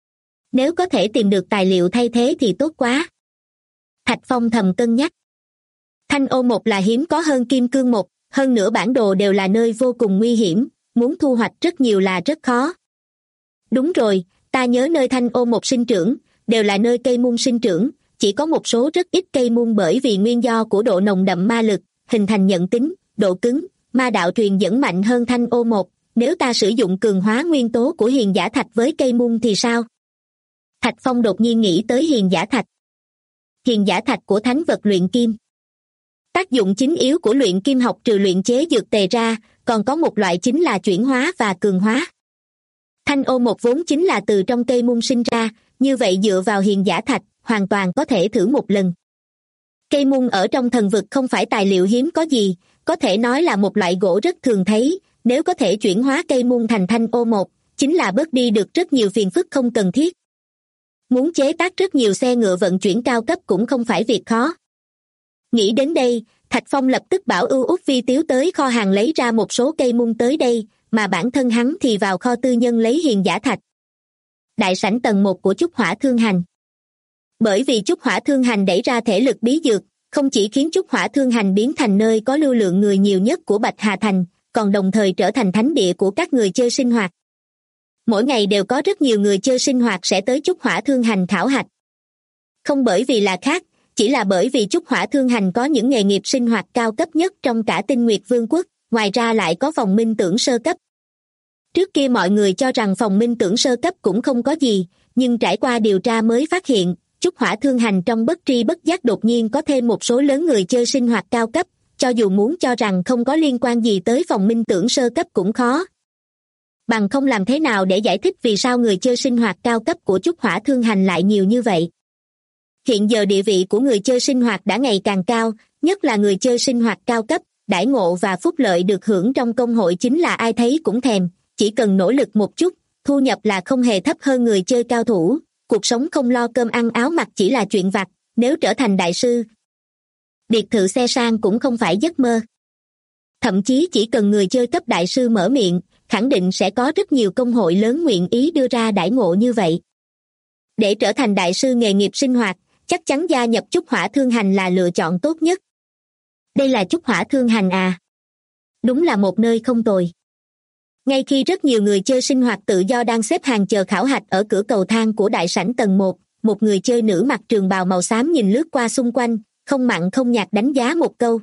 Nếu có thể tìm được tài liệu thay thế thì tốt quá. Thạch Phong thầm cân nhắc. Thanh ô một là hiếm có hơn kim cương một, hơn nữa bản đồ đều là nơi vô cùng nguy hiểm, muốn thu hoạch rất nhiều là rất khó. Đúng rồi, ta nhớ nơi thanh ô một sinh trưởng, đều là nơi cây mung sinh trưởng, chỉ có một số rất ít cây mung bởi vì nguyên do của độ nồng đậm ma lực, hình thành nhận tính, độ cứng, ma đạo truyền dẫn mạnh hơn thanh ô một, nếu ta sử dụng cường hóa nguyên tố của hiền giả thạch với cây mung thì sao? Thạch Phong đột nhiên nghĩ tới hiền giả thạch. Hiền giả thạch của thánh vật luyện kim. Tác dụng chính yếu của luyện kim học trừ luyện chế dược tề ra, còn có một loại chính là chuyển hóa và cường hóa. Thanh ô một vốn chính là từ trong cây mung sinh ra, như vậy dựa vào hiền giả thạch, hoàn toàn có thể thử một lần. Cây mung ở trong thần vực không phải tài liệu hiếm có gì, có thể nói là một loại gỗ rất thường thấy, nếu có thể chuyển hóa cây mung thành thanh ô một, chính là bớt đi được rất nhiều phiền phức không cần thiết. Muốn chế tác rất nhiều xe ngựa vận chuyển cao cấp cũng không phải việc khó. Nghĩ đến đây, Thạch Phong lập tức bảo Ưu Út Vi Tiếu tới kho hàng lấy ra một số cây mung tới đây, mà bản thân hắn thì vào kho tư nhân lấy hiền giả thạch. Đại sảnh tầng 1 của Trúc Hỏa Thương Hành. Bởi vì Trúc Hỏa Thương Hành đẩy ra thể lực bí dược, không chỉ khiến Trúc Hỏa Thương Hành biến thành nơi có lưu lượng người nhiều nhất của Bạch Hà Thành, còn đồng thời trở thành thánh địa của các người chơi sinh hoạt. Mỗi ngày đều có rất nhiều người chơi sinh hoạt sẽ tới Trúc Hỏa Thương Hành khảo hạch. Không bởi vì là khác, chỉ là bởi vì Trúc Hỏa Thương Hành có những nghề nghiệp sinh hoạt cao cấp nhất trong cả Tinh Nguyệt Vương quốc, ngoài ra lại có phòng minh tưởng sơ cấp. Trước kia mọi người cho rằng phòng minh tưởng sơ cấp cũng không có gì, nhưng trải qua điều tra mới phát hiện, Trúc Hỏa Thương Hành trong bất tri bất giác đột nhiên có thêm một số lớn người chơi sinh hoạt cao cấp, cho dù muốn cho rằng không có liên quan gì tới phòng minh tưởng sơ cấp cũng khó. Bằng không làm thế nào để giải thích vì sao người chơi sinh hoạt cao cấp của Trúc Hỏa Thương Hành lại nhiều như vậy. Hiện giờ địa vị của người chơi sinh hoạt đã ngày càng cao, nhất là người chơi sinh hoạt cao cấp, đãi ngộ và phúc lợi được hưởng trong công hội chính là ai thấy cũng thèm, chỉ cần nỗ lực một chút, thu nhập là không hề thấp hơn người chơi cao thủ, cuộc sống không lo cơm ăn áo mặc chỉ là chuyện vặt, nếu trở thành đại sư. Biệt thự xe sang cũng không phải giấc mơ. Thậm chí chỉ cần người chơi cấp đại sư mở miệng, khẳng định sẽ có rất nhiều công hội lớn nguyện ý đưa ra đãi ngộ như vậy. Để trở thành đại sư nghề nghiệp sinh hoạt, chắc chắn gia nhập Trúc Hỏa Thương Hành là lựa chọn tốt nhất. Đây là Trúc Hỏa Thương Hành à? Đúng là một nơi không tồi. Ngay khi rất nhiều người chơi sinh hoạt tự do đang xếp hàng chờ khảo hạch ở cửa cầu thang của đại sảnh tầng 1, một người chơi nữ mặc trường bào màu xám nhìn lướt qua xung quanh, không mặn không nhạt đánh giá một câu.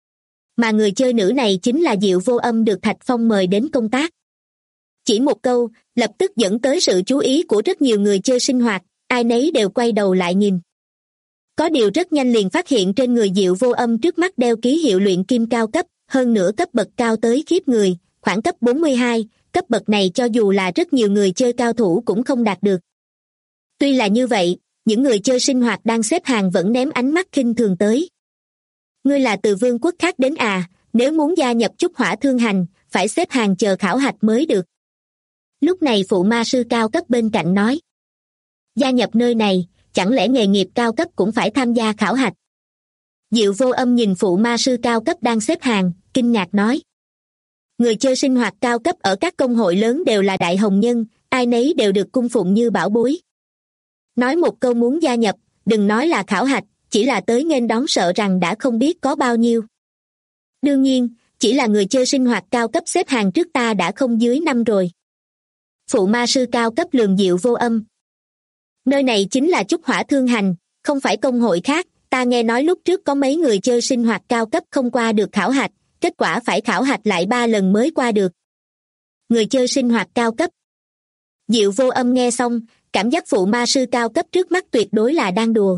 Mà người chơi nữ này chính là Diệu Vô Âm được Thạch Phong mời đến công tác. Chỉ một câu, lập tức dẫn tới sự chú ý của rất nhiều người chơi sinh hoạt, ai nấy đều quay đầu lại nhìn. Có điều rất nhanh liền phát hiện trên người Diệu Vô Âm trước mắt đeo ký hiệu luyện kim cao cấp, hơn nữa cấp bậc cao tới khiếp người, khoảng cấp 42, cấp bậc này cho dù là rất nhiều người chơi cao thủ cũng không đạt được. Tuy là như vậy, những người chơi sinh hoạt đang xếp hàng vẫn ném ánh mắt khinh thường tới. Ngươi là từ vương quốc khác đến à, nếu muốn gia nhập Trúc Hỏa Thương Hành, phải xếp hàng chờ khảo hạch mới được. Lúc này phụ ma sư cao cấp bên cạnh nói. Gia nhập nơi này, chẳng lẽ nghề nghiệp cao cấp cũng phải tham gia khảo hạch? Diệu Vô Âm nhìn phụ ma sư cao cấp đang xếp hàng, kinh ngạc nói. Người chơi sinh hoạt cao cấp ở các công hội lớn đều là đại hồng nhân, ai nấy đều được cung phụng như bảo bối. Nói một câu muốn gia nhập, đừng nói là khảo hạch, chỉ là tới nghênh đón sợ rằng đã không biết có bao nhiêu. Đương nhiên, chỉ là người chơi sinh hoạt cao cấp xếp hàng trước ta đã không dưới 5 rồi. Phụ ma sư cao cấp lườm Diệu Vô Âm. Nơi này chính là Trúc Hỏa Thương Hành, không phải công hội khác, ta nghe nói lúc trước có mấy người chơi sinh hoạt cao cấp không qua được khảo hạch, kết quả phải khảo hạch lại 3 lần mới qua được. Người chơi sinh hoạt cao cấp. Diệu Vô Âm nghe xong, cảm giác phụ ma sư cao cấp trước mắt tuyệt đối là đang đùa.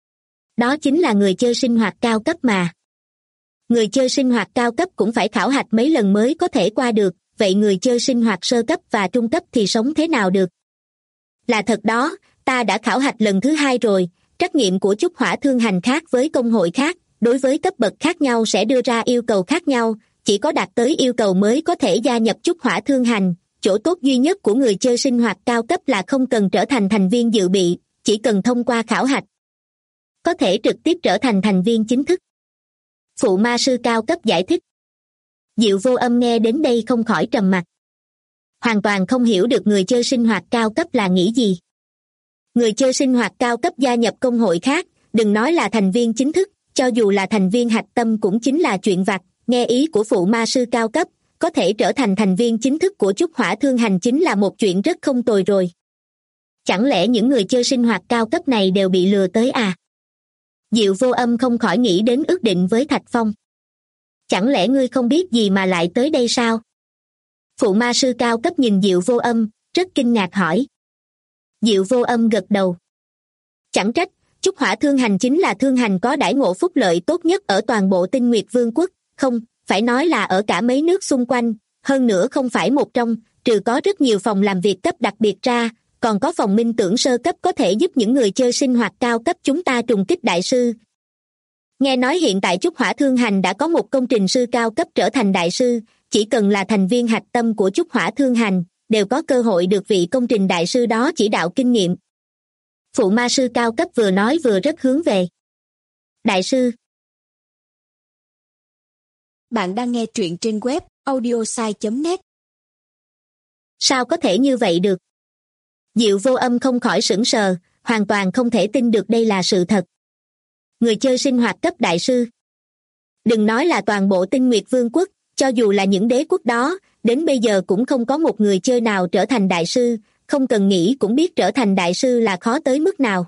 Đó chính là người chơi sinh hoạt cao cấp mà. Người chơi sinh hoạt cao cấp cũng phải khảo hạch mấy lần mới có thể qua được, vậy người chơi sinh hoạt sơ cấp và trung cấp thì sống thế nào được? Là thật đó, ta đã khảo hạch lần thứ 2 rồi, trắc nghiệm của Trúc Hỏa Thương Hành khác với công hội khác, đối với cấp bậc khác nhau sẽ đưa ra yêu cầu khác nhau, chỉ có đạt tới yêu cầu mới có thể gia nhập Trúc Hỏa Thương Hành. Chỗ tốt duy nhất của người chơi sinh hoạt cao cấp là không cần trở thành thành viên dự bị, chỉ cần thông qua khảo hạch có thể trực tiếp trở thành thành viên chính thức. Phụ ma sư cao cấp giải thích. Diệu Vô Âm nghe đến đây không khỏi trầm mặc. Hoàn toàn không hiểu được người chơi sinh hoạt cao cấp là nghĩ gì. Người chơi sinh hoạt cao cấp gia nhập công hội khác, đừng nói là thành viên chính thức, cho dù là thành viên hạch tâm cũng chính là chuyện vặt. Nghe ý của phụ ma sư cao cấp, có thể trở thành thành viên chính thức của Trúc Hỏa Thương Hành chính là một chuyện rất không tồi rồi. Chẳng lẽ những người chơi sinh hoạt cao cấp này đều bị lừa tới à? Diệu Vô Âm không khỏi nghĩ đến ước định với Thạch Phong. Chẳng lẽ ngươi không biết gì mà lại tới đây sao? Phụ ma sư cao cấp nhìn Diệu Vô Âm, rất kinh ngạc hỏi. Diệu Vô Âm gật đầu. Chẳng trách, Trúc Hỏa Thương Hành chính là thương hành có đãi ngộ phúc lợi tốt nhất ở toàn bộ Tinh Nguyệt Vương quốc, không, phải nói là ở cả mấy nước xung quanh, hơn nữa không phải một trong, trừ có rất nhiều phòng làm việc cấp đặc biệt ra, còn có phòng minh tưởng sơ cấp có thể giúp những người chơi sinh hoạt cao cấp chúng ta trùng kích đại sư. Nghe nói hiện tại Trúc Hỏa Thương Hành đã có một công trình sư cao cấp trở thành đại sư, chỉ cần là thành viên hạch tâm của Trúc Hỏa Thương Hành, đều có cơ hội được vị công trình đại sư đó chỉ đạo kinh nghiệm. Phụ ma sư cao cấp vừa nói vừa rất hướng về. Đại sư. Bạn đang nghe truyện trên web audiosai.net. Sao có thể như vậy được? Diệu Vô Âm không khỏi sững sờ, hoàn toàn không thể tin được đây là sự thật. Người chơi sinh hoạt cấp đại sư. Đừng nói là toàn bộ Tinh Nguyệt Vương quốc, cho dù là những đế quốc đó, đến bây giờ cũng không có một người chơi nào trở thành đại sư, không cần nghĩ cũng biết trở thành đại sư là khó tới mức nào.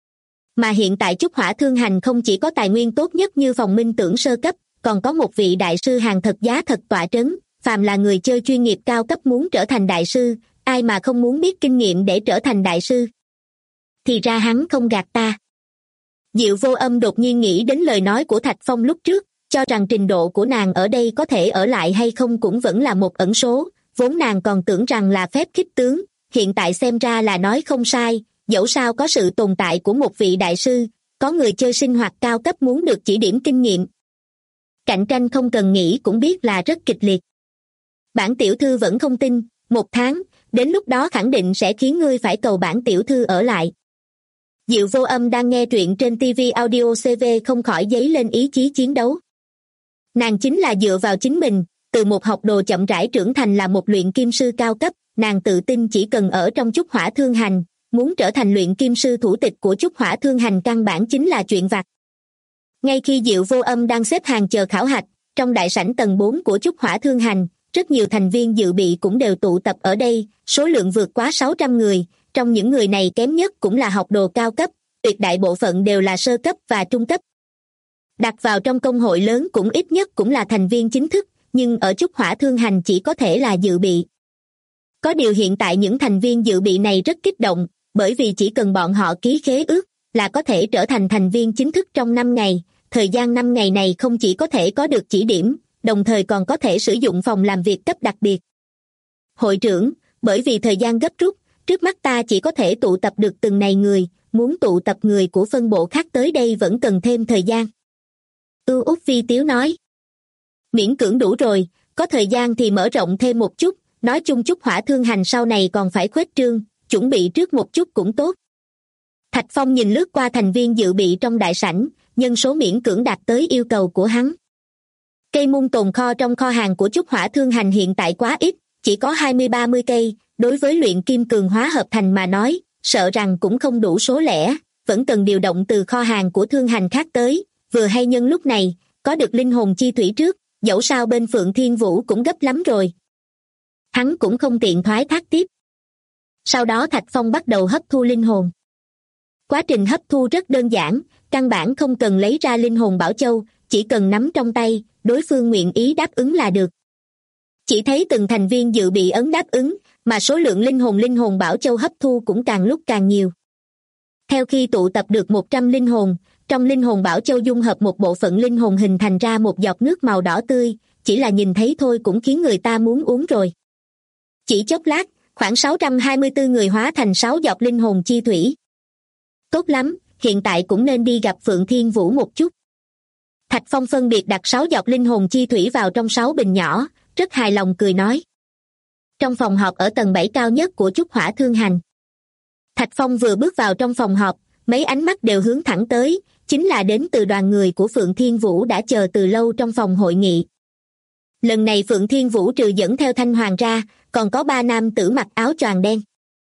Mà hiện tại Trúc Hỏa Thương Hành không chỉ có tài nguyên tốt nhất như phòng minh tưởng sơ cấp, còn có một vị đại sư hàng thật giá thật tọa trấn, phàm là người chơi chuyên nghiệp cao cấp muốn trở thành đại sư, ai mà không muốn biết kinh nghiệm để trở thành đại sư. Thì ra hắn không gạt ta. Diệu Vô Âm đột nhiên nghĩ đến lời nói của Thạch Phong lúc trước, cho rằng trình độ của nàng ở đây có thể ở lại hay không cũng vẫn là một ẩn số, vốn nàng còn tưởng rằng là phép khích tướng, hiện tại xem ra là nói không sai, dẫu sao có sự tồn tại của một vị đại sư, có người chơi sinh hoạt cao cấp muốn được chỉ điểm kinh nghiệm. Cạnh tranh không cần nghĩ cũng biết là rất kịch liệt. Bản tiểu thư vẫn không tin, 1 tháng, đến lúc đó khẳng định sẽ khiến ngươi phải cầu bản tiểu thư ở lại. Diệu Vô Âm đang nghe truyện trên TV Audio CV không khỏi dấy lên ý chí chiến đấu. Nàng chính là dựa vào chính mình, từ một học đồ chậm rãi trưởng thành là một luyện kim sư cao cấp, nàng tự tin chỉ cần ở trong Trúc Hỏa Thương Hành, muốn trở thành luyện kim sư thủ tịch của Trúc Hỏa Thương Hành căn bản chính là chuyện vặt. Ngay khi Diệu Vô Âm đang xếp hàng chờ khảo hạch, trong đại sảnh tầng 4 của Trúc Hỏa Thương Hành, rất nhiều thành viên dự bị cũng đều tụ tập ở đây, số lượng vượt quá 600 người, trong những người này kém nhất cũng là học đồ cao cấp, tuyệt đại bộ phận đều là sơ cấp và trung cấp. Đặt vào trong công hội lớn cũng ít nhất cũng là thành viên chính thức, nhưng ở Trúc Hỏa Thương Hành chỉ có thể là dự bị. Có điều hiện tại những thành viên dự bị này rất kích động, bởi vì chỉ cần bọn họ ký khế ước là có thể trở thành thành viên chính thức trong 5 ngày, thời gian 5 ngày này không chỉ có thể có được chỉ điểm, đồng thời còn có thể sử dụng phòng làm việc cấp đặc biệt. Hội trưởng, bởi vì thời gian gấp rút, trước mắt ta chỉ có thể tụ tập được từng này người, muốn tụ tập người của phân bộ khác tới đây vẫn cần thêm thời gian. Út Vi Tiếu nói. Miễn cưỡng đủ rồi, có thời gian thì mở rộng thêm một chút, nói chung Trúc Hỏa Thương Hành sau này còn phải khuếch trương, chuẩn bị trước một chút cũng tốt. Thạch Phong nhìn lướt qua thành viên dự bị trong đại sảnh, nhân số miễn cưỡng đạt tới yêu cầu của hắn. Cây mung tồn kho trong kho hàng của Trúc Hỏa Thương Hành hiện tại quá ít, chỉ có 20-30 cây, đối với luyện kim cường hóa hợp thành mà nói, sợ rằng cũng không đủ số lẻ, vẫn cần điều động từ kho hàng của thương hành khác tới, vừa hay nhân lúc này, có được linh hồn chi thủy trước, dẫu sao bên Phượng Thiên Vũ cũng gấp lắm rồi. Hắn cũng không tiện thoái thác tiếp. Sau đó Thạch Phong bắt đầu hấp thu linh hồn. Quá trình hấp thu rất đơn giản, căn bản không cần lấy ra linh hồn bảo châu, chỉ cần nắm trong tay, đối phương nguyện ý đáp ứng là được. Chỉ thấy từng thành viên dự bị ấn đáp ứng, mà số lượng linh hồn bảo châu hấp thu cũng càng lúc càng nhiều. Theo khi tụ tập được 100 linh hồn, trong linh hồn bảo châu dung hợp một bộ phận linh hồn hình thành ra một giọt nước màu đỏ tươi, chỉ là nhìn thấy thôi cũng khiến người ta muốn uống rồi. Chỉ chốc lát, khoảng 624 người hóa thành 6 giọt linh hồn chi thủy. Tốt lắm, hiện tại cũng nên đi gặp Phượng Thiên Vũ một chút. Thạch Phong phân biệt đặt 6 giọt linh hồn chi thủy vào trong 6 bình nhỏ, rất hài lòng cười nói. Trong phòng họp ở tầng 7 cao nhất của Trúc Hỏa Thương Hành. Thạch Phong vừa bước vào trong phòng họp, mấy ánh mắt đều hướng thẳng tới, chính là đến từ đoàn người của Phượng Thiên Vũ đã chờ từ lâu trong phòng hội nghị. Lần này Phượng Thiên Vũ trừ dẫn theo Thanh Hoàng ra, còn có 3 nam tử mặc áo choàng đen.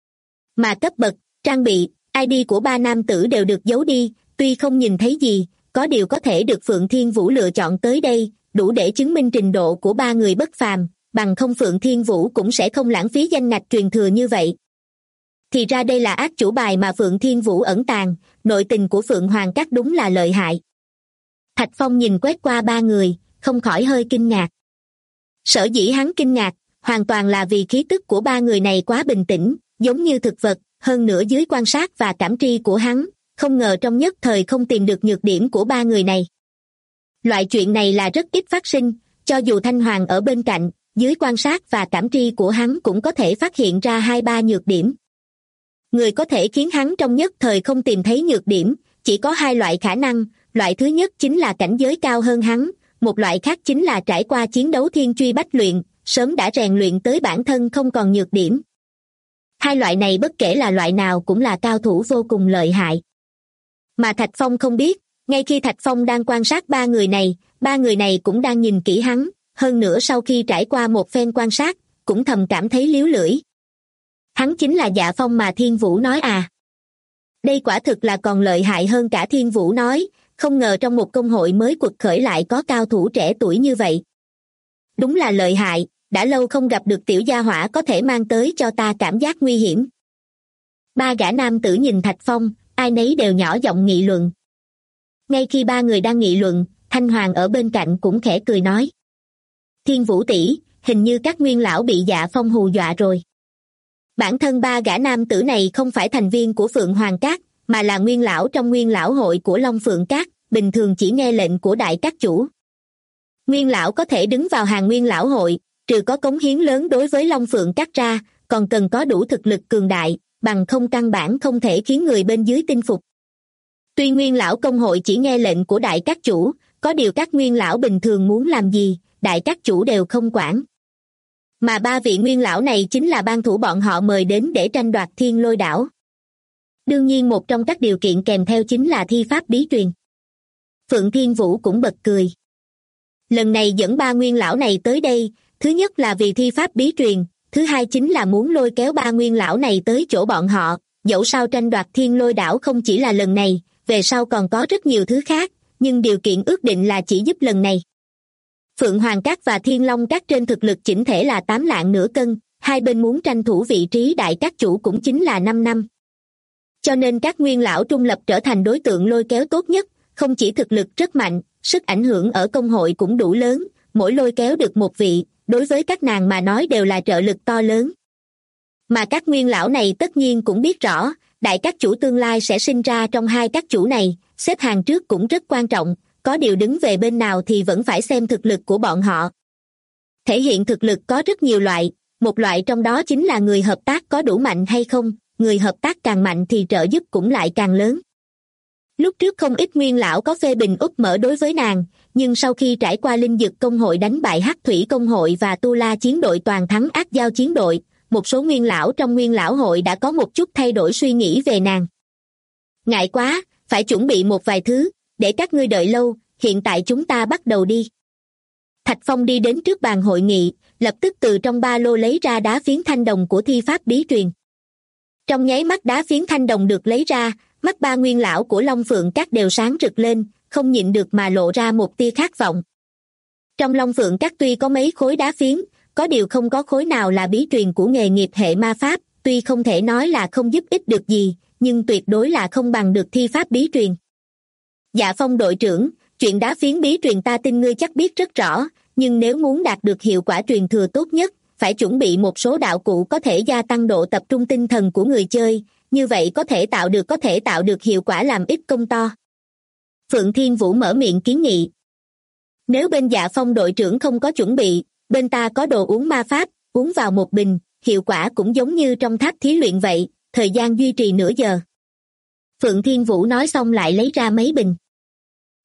Mà cấp bậc, trang bị, ID của 3 nam tử đều được giấu đi, tuy không nhìn thấy gì, có điều có thể được Phượng Thiên Vũ lựa chọn tới đây, đủ để chứng minh trình độ của 3 người bất phàm, bằng không Phượng Thiên Vũ cũng sẽ không lãng phí danh ngạch truyền thừa như vậy. Thì ra đây là ác chủ bài mà Phượng Thiên Vũ ẩn tàng, nội tình của Phượng Hoàng Các đúng là lợi hại. Thạch Phong nhìn quét qua 3 người, không khỏi hơi kinh ngạc. Sở dĩ hắn kinh ngạc, hoàn toàn là vì khí tức của 3 người này quá bình tĩnh, giống như thực vật, hơn nữa dưới quan sát và cảm tri của hắn, không ngờ trong nhất thời không tìm được nhược điểm của 3 người này. Loại chuyện này là rất ít phát sinh, cho dù Thanh Hoàng ở bên cạnh, dưới quan sát và cảm tri của hắn cũng có thể phát hiện ra 2-3 nhược điểm. Người có thể khiến hắn trong nhất thời không tìm thấy nhược điểm, chỉ có 2 loại khả năng, loại thứ nhất chính là cảnh giới cao hơn hắn, một loại khác chính là trải qua chiến đấu thiên truy bách luyện, sớm đã rèn luyện tới bản thân không còn nhược điểm. 2 loại này bất kể là loại nào cũng là cao thủ vô cùng lợi hại. Mà Thạch Phong không biết, ngay khi Thạch Phong đang quan sát 3 người này, 3 người này cũng đang nhìn kỹ hắn, hơn nữa sau khi trải qua một phen quan sát, cũng thầm cảm thấy líu lưỡi. Hắn chính là Dạ Phong mà Thiên Vũ nói à. Đây quả thực là còn lợi hại hơn cả Thiên Vũ nói, không ngờ trong một công hội mới quật khởi lại có cao thủ trẻ tuổi như vậy. Đúng là lợi hại, đã lâu không gặp được tiểu gia hỏa có thể mang tới cho ta cảm giác nguy hiểm. 3 gã nam tử nhìn Thạch Phong, ai nấy đều nhỏ giọng nghị luận. Ngay khi 3 người đang nghị luận, Thanh Hoàng ở bên cạnh cũng khẽ cười nói. Thiên Vũ tỷ, hình như các nguyên lão bị Dạ Phong hù dọa rồi. Bản thân 3 gã nam tử này không phải thành viên của Phượng Hoàng Các, mà là nguyên lão trong nguyên lão hội của Long Phượng Các, bình thường chỉ nghe lệnh của đại các chủ. Nguyên lão có thể đứng vào hàng nguyên lão hội, trừ có cống hiến lớn đối với Long Phượng Các ra, còn cần có đủ thực lực cường đại, bằng không căn bản không thể khiến người bên dưới tin phục. Tuy nguyên lão công hội chỉ nghe lệnh của đại các chủ, có điều các nguyên lão bình thường muốn làm gì, đại các chủ đều không quản. Mà 3 vị nguyên lão này chính là ban thủ bọn họ mời đến để tranh đoạt Thiên Lôi Đảo. Đương nhiên một trong các điều kiện kèm theo chính là thi pháp bí truyền. Phượng Thiên Vũ cũng bật cười. Lần này dẫn 3 nguyên lão này tới đây, thứ nhất là vì thi pháp bí truyền, thứ hai chính là muốn lôi kéo 3 nguyên lão này tới chỗ bọn họ, dẫu sao tranh đoạt Thiên Lôi Đảo không chỉ là lần này, về sau còn có rất nhiều thứ khác, nhưng điều kiện ước định là chỉ giúp lần này. Phượng Hoàng Các và Thiên Long Các trên thực lực chỉnh thể là 8 lạng nửa cân, hai bên muốn tranh thủ vị trí đại các chủ cũng chính là 5 năm. Cho nên các nguyên lão trung lập trở thành đối tượng lôi kéo tốt nhất, không chỉ thực lực rất mạnh, sức ảnh hưởng ở công hội cũng đủ lớn, mỗi lôi kéo được một vị, đối với các nàng mà nói đều là trợ lực to lớn. Mà các nguyên lão này tất nhiên cũng biết rõ, đại các chủ tương lai sẽ sinh ra trong 2 các chủ này, xếp hàng trước cũng rất quan trọng, có điều đứng về bên nào thì vẫn phải xem thực lực của bọn họ. Thể hiện thực lực có rất nhiều loại, một loại trong đó chính là người hợp tác có đủ mạnh hay không, người hợp tác càng mạnh thì trợ giúp cũng lại càng lớn. Lúc trước không ít nguyên lão có phê bình úp mở đối với nàng, nhưng sau khi trải qua linh dực công hội đánh bại hắc thủy công hội và tu la chiến đội toàn thắng ác giao chiến đội, một số nguyên lão trong nguyên lão hội đã có một chút thay đổi suy nghĩ về nàng. Ngại quá, phải chuẩn bị một vài thứ, để các ngươi đợi lâu, hiện tại chúng ta bắt đầu đi. Thạch Phong đi đến trước bàn hội nghị, lập tức từ trong ba lô lấy ra đá phiến thanh đồng của thi pháp bí truyền. Trong nháy mắt đá phiến thanh đồng được lấy ra, mắt 3 nguyên lão của Long Phượng Các đều sáng rực lên, không nhịn được mà lộ ra một tia khát vọng. Trong Long Phượng Các tuy có mấy khối đá phiến, có điều không có khối nào là bí truyền của nghề nghiệp hệ ma pháp, tuy không thể nói là không giúp ích được gì, nhưng tuyệt đối là không bằng được thi pháp bí truyền. Dạ Phong đội trưởng, chuyện đá phiến bí truyền ta tin ngươi chắc biết rất rõ, nhưng nếu muốn đạt được hiệu quả truyền thừa tốt nhất, phải chuẩn bị một số đạo cụ có thể gia tăng độ tập trung tinh thần của người chơi, như vậy có thể tạo được hiệu quả làm ít công to. Phượng Thiên Vũ mở miệng kiến nghị. Nếu bên Dạ Phong đội trưởng không có chuẩn bị, bên ta có đồ uống ma pháp, uống vào một bình, hiệu quả cũng giống như trong tháp thí luyện vậy, thời gian duy trì nửa giờ. Phượng Thiên Vũ nói xong lại lấy ra mấy bình.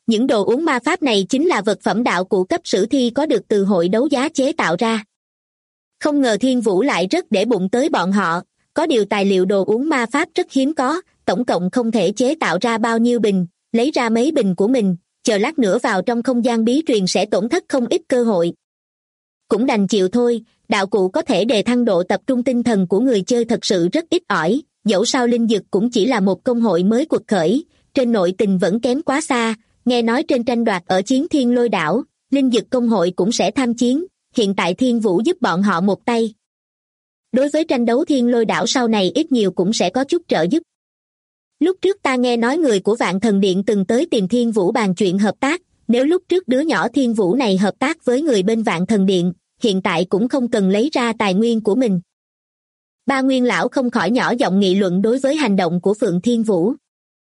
Những đồ uống ma pháp này chính là vật phẩm đạo cụ cấp sử thi có được từ hội đấu giá chế tạo ra. Không ngờ Thiên Vũ lại rất để bụng tới bọn họ, có điều tài liệu đồ uống ma pháp rất hiếm có, tổng cộng không thể chế tạo ra bao nhiêu bình, lấy ra mấy bình của mình, chờ lát nữa vào trong không gian bí truyền sẽ tổn thất không ít cơ hội. Cũng đành chịu thôi, đạo cụ có thể đề thăng độ tập trung tinh thần của người chơi thật sự rất ít ỏi, dẫu sao linh dực cũng chỉ là một công hội mới quật khởi, trên nội tình vẫn kém quá xa, nghe nói trên tranh đoạt ở chiến thiên lôi đảo, linh dực công hội cũng sẽ tham chiến, hiện tại Thiên Vũ giúp bọn họ một tay. Đối với tranh đấu thiên lôi đảo sau này ít nhiều cũng sẽ có chút trợ giúp. Lúc trước ta nghe nói người của Vạn Thần Điện từng tới tìm Thiên Vũ bàn chuyện hợp tác, nếu lúc trước đứa nhỏ Thiên Vũ này hợp tác với người bên Vạn Thần Điện, hiện tại cũng không cần lấy ra tài nguyên của mình. Ba Nguyên lão không khỏi nhỏ giọng nghị luận đối với hành động của Phượng Thiên Vũ.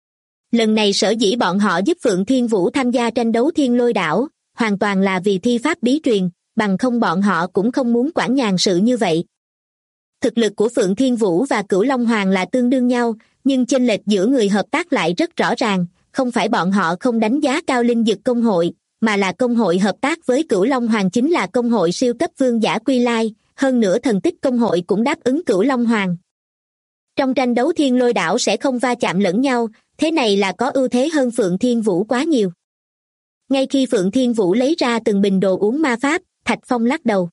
Lần này sở dĩ bọn họ giúp Phượng Thiên Vũ tham gia tranh đấu thiên lôi đảo, hoàn toàn là vì thi pháp bí truyền, bằng không bọn họ cũng không muốn quản nhàn sự như vậy. Thực lực của Phượng Thiên Vũ và Cửu Long Hoàng là tương đương nhau, nhưng chênh lệch giữa người hợp tác lại rất rõ ràng, không phải bọn họ không đánh giá cao linh dực công hội, mà là công hội hợp tác với Cửu Long Hoàng chính là công hội siêu cấp vương giả Quy Lai, hơn nữa thần tích công hội cũng đáp ứng Cửu Long Hoàng. Trong tranh đấu thiên lôi đảo sẽ không va chạm lẫn nhau, thế này là có ưu thế hơn Phượng Thiên Vũ quá nhiều. Ngay khi Phượng Thiên Vũ lấy ra từng bình đồ uống ma pháp, Thạch Phong lắc đầu.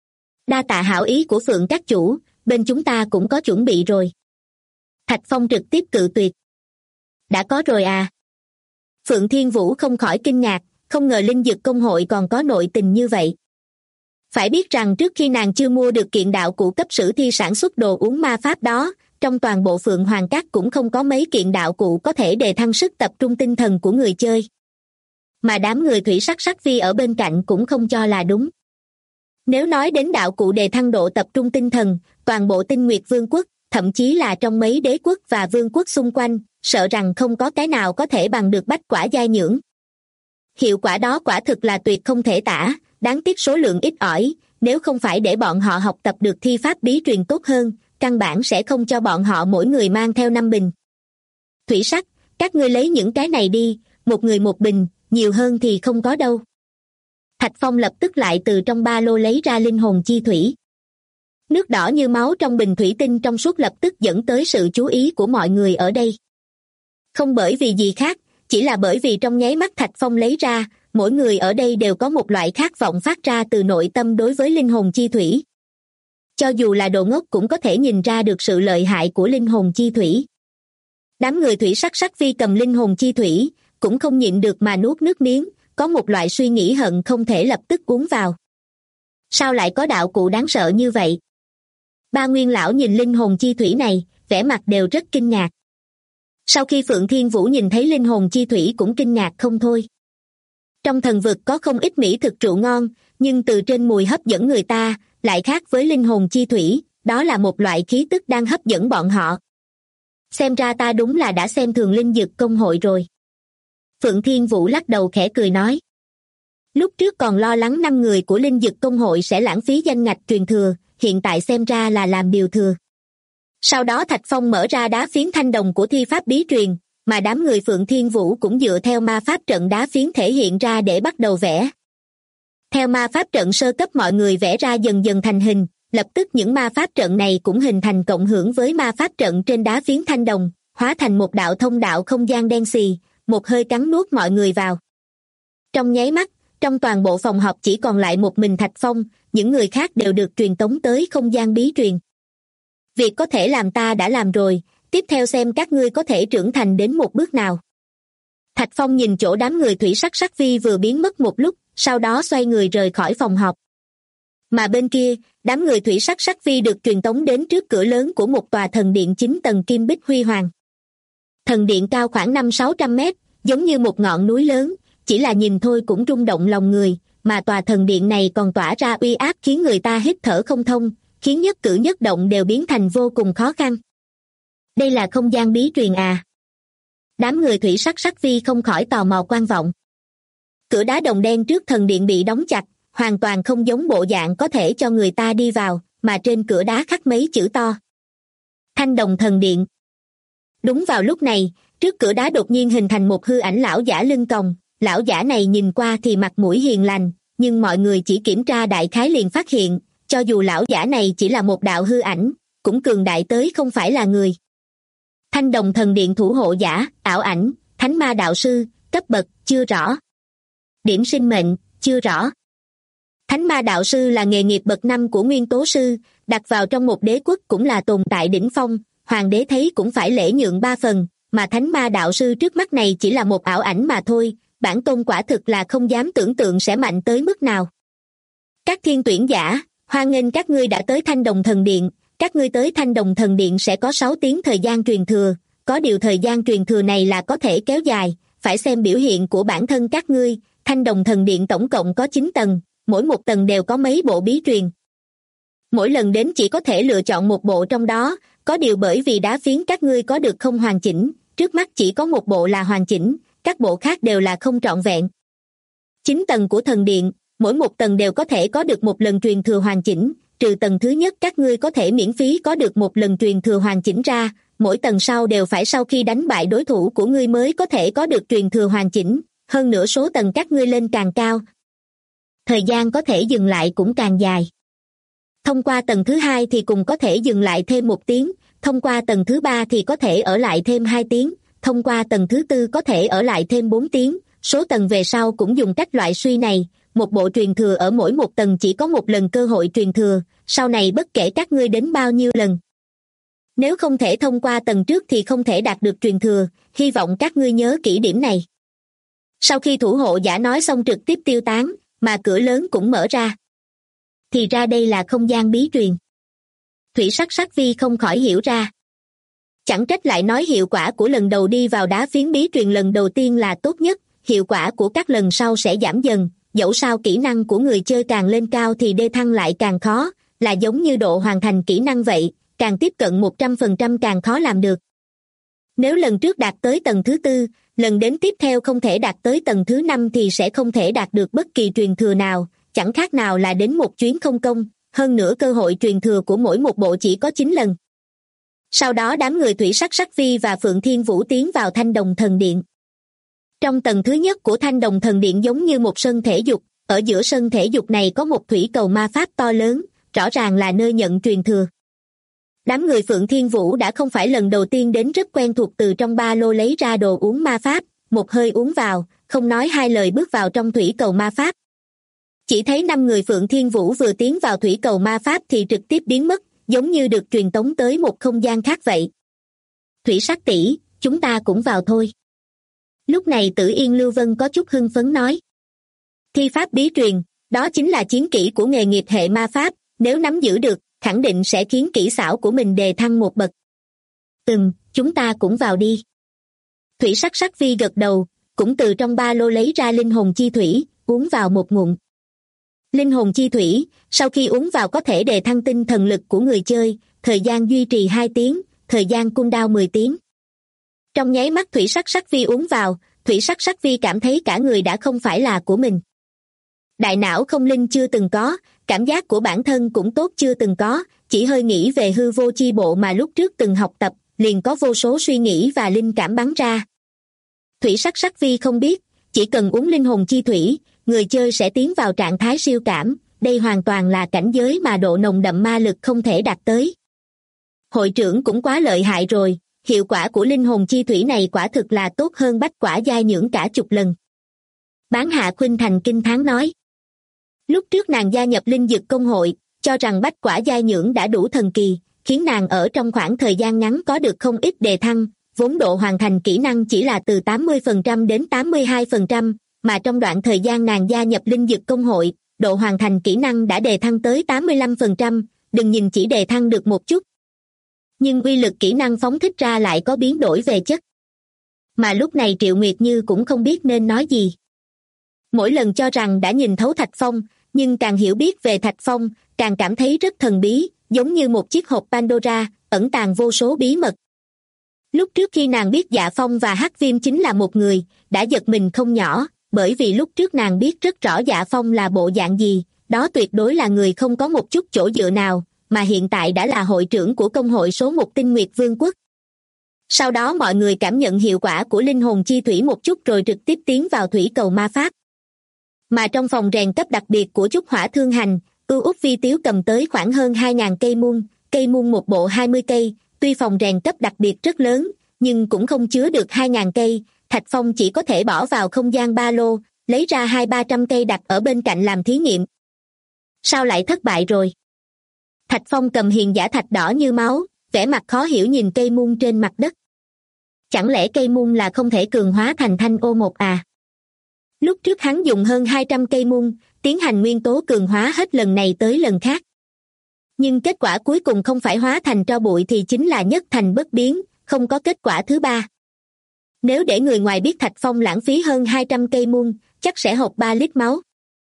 Đa tạ hảo ý của Phượng các chủ, bên chúng ta cũng có chuẩn bị rồi. Thạch Phong trực tiếp cự tuyệt. Đã có rồi à? Phượng Thiên Vũ không khỏi kinh ngạc, không ngờ linh dực công hội còn có nội tình như vậy. Phải biết rằng trước khi nàng chưa mua được kiện đạo cụ cấp sử thi sản xuất đồ uống ma pháp đó, trong toàn bộ Phượng Hoàng Các cũng không có mấy kiện đạo cụ có thể đề thăng sức tập trung tinh thần của người chơi. Mà đám người thủy sắc sắc vi ở bên cạnh cũng không cho là đúng. Nếu nói đến đạo cụ đề thăng độ tập trung tinh thần, toàn bộ Tinh Nguyệt Vương quốc, thậm chí là trong mấy đế quốc và vương quốc xung quanh, sợ rằng không có cái nào có thể bằng được bách quả giai nhưỡng. Hiệu quả đó quả thực là tuyệt không thể tả, đáng tiếc số lượng ít ỏi, nếu không phải để bọn họ học tập được thi pháp bí truyền tốt hơn, căn bản sẽ không cho bọn họ mỗi người mang theo 5 bình. Thủy sắc, các ngươi lấy những cái này đi, một người một bình, nhiều hơn thì không có đâu. Thạch Phong lập tức lại từ trong ba lô lấy ra linh hồn chi thủy. Nước đỏ như máu trong bình thủy tinh trong suốt lập tức dẫn tới sự chú ý của mọi người ở đây. Không bởi vì gì khác, chỉ là bởi vì trong nháy mắt Thạch Phong lấy ra, mỗi người ở đây đều có một loại khát vọng phát ra từ nội tâm đối với linh hồn chi thủy. Cho dù là đồ ngốc cũng có thể nhìn ra được sự lợi hại của linh hồn chi thủy. Đám người thủy sắc sắc vi cầm linh hồn chi thủy, cũng không nhịn được mà nuốt nước miếng, có một loại suy nghĩ hận không thể lập tức uống vào. Sao lại có đạo cụ đáng sợ như vậy? Ba Nguyên lão nhìn linh hồn chi thủy này, vẻ mặt đều rất kinh ngạc. Sau khi Phượng Thiên Vũ nhìn thấy linh hồn chi thủy cũng kinh ngạc không thôi. Trong thần vực có không ít mỹ thực rượu ngon, nhưng từ trên mùi hấp dẫn người ta, lại khác với linh hồn chi thủy, đó là một loại khí tức đang hấp dẫn bọn họ. Xem ra ta đúng là đã xem thường linh dực công hội rồi. Phượng Thiên Vũ lắc đầu khẽ cười nói. Lúc trước còn lo lắng 5 người của linh dực công hội sẽ lãng phí danh ngạch truyền thừa, hiện tại xem ra là làm điều thừa. Sau đó Thạch Phong mở ra đá phiến thanh đồng của thi pháp bí truyền, mà đám người Phượng Thiên Vũ cũng dựa theo ma pháp trận đá phiến thể hiện ra để bắt đầu vẽ. Theo ma pháp trận sơ cấp mọi người vẽ ra dần dần thành hình, lập tức những ma pháp trận này cũng hình thành cộng hưởng với ma pháp trận trên đá phiến thanh đồng, hóa thành một đạo thông đạo không gian đen xì, một hơi cắn nuốt mọi người vào. Trong nháy mắt, trong toàn bộ phòng họp chỉ còn lại một mình Thạch Phong, những người khác đều được truyền tống tới không gian bí truyền. Việc có thể làm ta đã làm rồi, tiếp theo xem các ngươi có thể trưởng thành đến một bước nào. Thạch Phong nhìn chỗ đám người thủy sắc sắc vi vừa biến mất một lúc, sau đó xoay người rời khỏi phòng họp. Mà bên kia, đám người thủy sắc sắc vi được truyền tống đến trước cửa lớn của một tòa thần điện 9 tầng kim bích huy hoàng. Thần điện cao khoảng 500-600 mét, giống như một ngọn núi lớn, chỉ là nhìn thôi cũng rung động lòng người, mà tòa thần điện này còn tỏa ra uy áp khiến người ta hít thở không thông, khiến nhất cử nhất động đều biến thành vô cùng khó khăn. Đây là không gian bí truyền à? Đám người thủy sắc sắc vi không khỏi tò mò quan vọng. Cửa đá đồng đen trước thần điện bị đóng chặt, hoàn toàn không giống bộ dạng có thể cho người ta đi vào, mà trên cửa đá khắc mấy chữ to. Thanh đồng thần điện. Đúng vào lúc này, trước cửa đá đột nhiên hình thành một hư ảnh lão giả lưng còng, lão giả này nhìn qua thì mặt mũi hiền lành, nhưng mọi người chỉ kiểm tra đại khái liền phát hiện, cho dù lão giả này chỉ là một đạo hư ảnh, cũng cường đại tới không phải là người. Thanh Đồng Thần Điện thủ hộ giả, ảo ảnh, thánh ma đạo sư, cấp bậc, chưa rõ. Điểm sinh mệnh, chưa rõ. Thánh ma đạo sư là nghề nghiệp bậc 5 của nguyên tố sư, đặt vào trong một đế quốc cũng là tồn tại đỉnh phong, hoàng đế thấy cũng phải lễ nhượng 3 phần, mà thánh ma đạo sư trước mắt này chỉ là một ảo ảnh mà thôi, bản tôn quả thực là không dám tưởng tượng sẽ mạnh tới mức nào. Các thiên tuyển giả, hoan nghênh các ngươi đã tới Thanh Đồng Thần Điện, các ngươi tới Thanh Đồng Thần Điện sẽ có 6 tiếng thời gian truyền thừa, có điều thời gian truyền thừa này là có thể kéo dài, phải xem biểu hiện của bản thân các ngươi. Thanh Đồng Thần Điện tổng cộng có 9 tầng, mỗi một tầng đều có mấy bộ bí truyền. Mỗi lần đến chỉ có thể lựa chọn một bộ trong đó, có điều bởi vì đá phiến các ngươi có được không hoàn chỉnh, trước mắt chỉ có một bộ là hoàn chỉnh, các bộ khác đều là không trọn vẹn. 9 tầng của thần điện, mỗi một tầng đều có thể có được một lần truyền thừa hoàn chỉnh, trừ tầng thứ nhất các ngươi có thể miễn phí có được một lần truyền thừa hoàn chỉnh ra, mỗi tầng sau đều phải sau khi đánh bại đối thủ của ngươi mới có thể có được truyền thừa hoàn chỉnh, hơn nữa số tầng các ngươi lên càng cao, thời gian có thể dừng lại cũng càng dài. Thông qua tầng thứ 2 thì cùng có thể dừng lại thêm 1 tiếng, thông qua tầng thứ 3 thì có thể ở lại thêm 2 tiếng, thông qua tầng thứ 4 có thể ở lại thêm 4 tiếng, số tầng về sau cũng dùng cách loại suy này, một bộ truyền thừa ở mỗi một tầng chỉ có một lần cơ hội truyền thừa, sau này bất kể các ngươi đến bao nhiêu lần. Nếu không thể thông qua tầng trước thì không thể đạt được truyền thừa, hy vọng các ngươi nhớ kỹ điểm này. Sau khi thủ hộ giả nói xong trực tiếp tiêu tán, mà cửa lớn cũng mở ra. Thì ra đây là không gian bí truyền. Thủy Sắc Vi không khỏi hiểu ra. Chẳng trách lại nói hiệu quả của lần đầu đi vào đá phiến bí truyền lần đầu tiên là tốt nhất, hiệu quả của các lần sau sẽ giảm dần, dẫu sao kỹ năng của người chơi càng lên cao thì đề thăng lại càng khó, là giống như độ hoàn thành kỹ năng vậy, càng tiếp cận 100% càng khó làm được. Nếu lần trước đạt tới tầng thứ 4, lần đến tiếp theo không thể đạt tới tầng thứ 5 thì sẽ không thể đạt được bất kỳ truyền thừa nào, chẳng khác nào là đến một chuyến không công, hơn nữa cơ hội truyền thừa của mỗi một bộ chỉ có 9 lần. Sau đó đám người Thủy Sắc Vi và Phượng Thiên Vũ tiến vào Thanh Đồng Thần Điện. Trong tầng thứ nhất của Thanh Đồng Thần Điện giống như một sân thể dục, ở giữa sân thể dục này có một thủy cầu ma pháp to lớn, rõ ràng là nơi nhận truyền thừa. Đám người Phượng Thiên Vũ đã không phải lần đầu tiên đến, rất quen thuộc, từ trong ba lô lấy ra đồ uống ma pháp, một hơi uống vào, không nói hai lời bước vào trong thủy cầu ma pháp. Chỉ thấy 5 người Phượng Thiên Vũ vừa tiến vào thủy cầu ma pháp thì trực tiếp biến mất, giống như được truyền tống tới một không gian khác vậy. Thủy Sắc tỷ, chúng ta cũng vào thôi. Lúc này Tử Yên Lưu Vân có chút hưng phấn nói. Thi pháp bí truyền, đó chính là chiến kỹ của nghề nghiệp hệ ma pháp, nếu nắm giữ được, khẳng định sẽ khiến kỹ xảo của mình đề thăng một bậc. Chúng ta cũng vào đi. Thủy Sắc Vi gật đầu, cũng từ trong ba lô lấy ra linh hồn chi thủy, uống vào một ngụm. Linh hồn chi thủy, sau khi uống vào có thể đề thăng tinh thần lực của người chơi, thời gian duy trì 2 tiếng, thời gian cooldown 10 tiếng. Trong nháy mắt Thủy Sắc Vi uống vào, Thủy Sắc Vi cảm thấy cả người đã không phải là của mình. Đại não không linh chưa từng có, cảm giác của bản thân cũng tốt chưa từng có, chỉ hơi nghĩ về hư vô chi bộ mà lúc trước từng học tập, liền có vô số suy nghĩ và linh cảm bắn ra. Thủy Sắc Vi không biết, chỉ cần uống linh hồn chi thủy, người chơi sẽ tiến vào trạng thái siêu cảm, đây hoàn toàn là cảnh giới mà độ nồng đậm ma lực không thể đạt tới. Hội trưởng cũng quá lợi hại rồi, hiệu quả của linh hồn chi thủy này quả thực là tốt hơn bách quả giai nhưỡng cả chục lần. Bán Hạ Khuynh Thành kinh thán nói. Lúc trước nàng gia nhập linh dược công hội, cho rằng bách quả giai nhưỡng đã đủ thần kỳ, khiến nàng ở trong khoảng thời gian ngắn có được không ít đề thăng, vốn độ hoàn thành kỹ năng chỉ là từ 80% đến 82%, mà trong đoạn thời gian nàng gia nhập linh dược công hội, độ hoàn thành kỹ năng đã đề thăng tới 85%, đừng nhìn chỉ đề thăng được một chút. Nhưng uy lực kỹ năng phóng thích ra lại có biến đổi về chất. Mà lúc này Triệu Nguyệt Như cũng không biết nên nói gì. Mỗi lần cho rằng đã nhìn thấu Thạch Phong, nhưng càng hiểu biết về Thạch Phong, càng cảm thấy rất thần bí, giống như một chiếc hộp Pandora, ẩn tàng vô số bí mật. Lúc trước khi nàng biết Dạ Phong và Hắc Viêm chính là một người, đã giật mình không nhỏ, bởi vì lúc trước nàng biết rất rõ Dạ Phong là bộ dạng gì, đó tuyệt đối là người không có một chút chỗ dựa nào, mà hiện tại đã là hội trưởng của công hội số 1 Tinh Nguyệt Vương quốc. Sau đó mọi người cảm nhận hiệu quả của linh hồn chi thủy một chút rồi trực tiếp tiến vào thủy cầu ma pháp. Mà trong phòng rèn cấp đặc biệt của Trúc Hỏa Thương Hành, Úc Vi Tiếu cầm tới khoảng hơn 2.000 cây muôn một bộ 20 cây, tuy phòng rèn cấp đặc biệt rất lớn, nhưng cũng không chứa được 2.000 cây, Thạch Phong chỉ có thể bỏ vào không gian ba lô, lấy ra 200-300 cây đặt ở bên cạnh làm thí nghiệm. Sao lại thất bại rồi? Thạch Phong cầm hiền giả thạch đỏ như máu, vẻ mặt khó hiểu nhìn cây muôn trên mặt đất. Chẳng lẽ cây muôn là không thể cường hóa thành thanh O1 à? Lúc trước hắn dùng hơn 200 cây muôn, tiến hành nguyên tố cường hóa hết lần này tới lần khác. Nhưng kết quả cuối cùng không phải hóa thành tro bụi thì chính là nhất thành bất biến, không có kết quả thứ ba. Nếu để người ngoài biết Thạch Phong lãng phí hơn 200 cây muôn, chắc sẽ hộc 3 lít máu.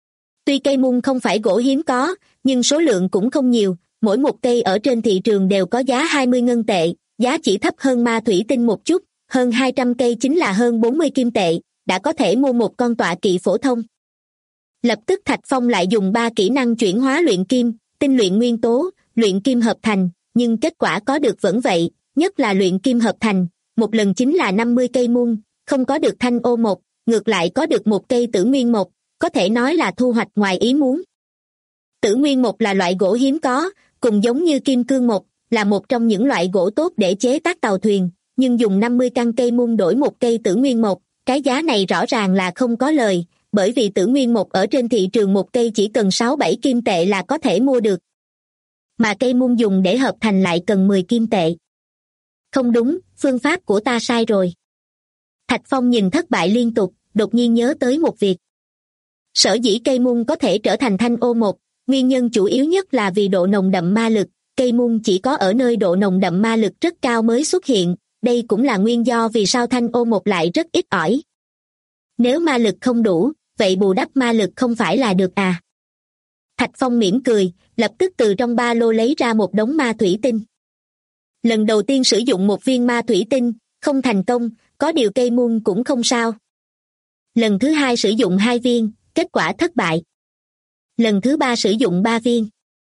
Tuy cây muôn không phải gỗ hiếm có, nhưng số lượng cũng không nhiều, mỗi một cây ở trên thị trường đều có giá 20 ngân tệ, giá chỉ thấp hơn ma thủy tinh một chút, hơn 200 cây chính là hơn 40 kim tệ, đã có thể mua một con tọa kỵ phổ thông. Lập tức Thạch Phong lại dùng 3 kỹ năng chuyển hóa luyện kim, tinh luyện nguyên tố, luyện kim hợp thành, nhưng kết quả có được vẫn vậy, nhất là luyện kim hợp thành, một lần chính là 50 cây muôn, không có được thanh O1, ngược lại có được một cây tử nguyên mộc, có thể nói là thu hoạch ngoài ý muốn. Tử nguyên mộc là loại gỗ hiếm có, cùng giống như kim cương mộc, là một trong những loại gỗ tốt để chế tác tàu thuyền, nhưng dùng 50 căn cây muôn đổi một cây tử nguyên mộc, cái giá này rõ ràng là không có lời, bởi vì tử nguyên mộc ở trên thị trường một cây chỉ cần 6-7 kim tệ là có thể mua được. Mà cây muôn dùng để hợp thành lại cần 10 kim tệ. Không đúng, phương pháp của ta sai rồi. Thạch Phong nhìn thất bại liên tục, đột nhiên nhớ tới một việc. Sở dĩ cây muôn có thể trở thành thanh O1, nguyên nhân chủ yếu nhất là vì độ nồng đậm ma lực, cây muôn chỉ có ở nơi độ nồng đậm ma lực rất cao mới xuất hiện, đây cũng là nguyên do vì sao thanh O1 lại rất ít ỏi. Nếu ma lực không đủ, vậy bù đắp ma lực không phải là được à? Thạch Phong mỉm cười, lập tức từ trong ba lô lấy ra một đống ma thủy tinh. Lần đầu tiên sử dụng một viên ma thủy tinh, không thành công, có điều cây muôn cũng không sao. Lần thứ hai sử dụng 2 viên, kết quả thất bại. Lần thứ 3 sử dụng 3 viên.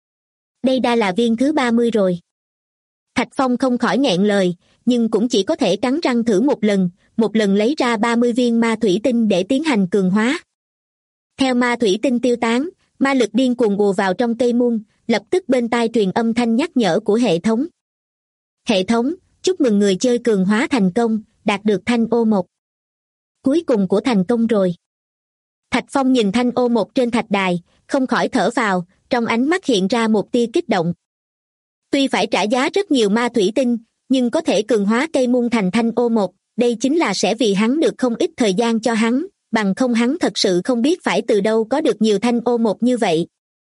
Đây đã là viên thứ 30 rồi. Thạch Phong không khỏi nghẹn lời, nhưng cũng chỉ có thể cắn răng thử một lần lấy ra 30 viên ma thủy tinh để tiến hành cường hóa. Theo ma thủy tinh tiêu tán, ma lực điên cuồng ùa vào trong cây muôn, lập tức bên tai truyền âm thanh nhắc nhở của hệ thống. Hệ thống, chúc mừng người chơi cường hóa thành công, đạt được thanh O1. Cuối cùng của thành công rồi. Thạch Phong nhìn thanh O1 trên thạch đài, không khỏi thở vào, trong ánh mắt hiện ra một tia kích động. Tuy phải trả giá rất nhiều ma thủy tinh, nhưng có thể cường hóa cây muôn thành thanh O1, đây chính là sẽ vì hắn được không ít thời gian cho hắn, bằng không hắn thật sự không biết phải từ đâu có được nhiều thanh O1 như vậy.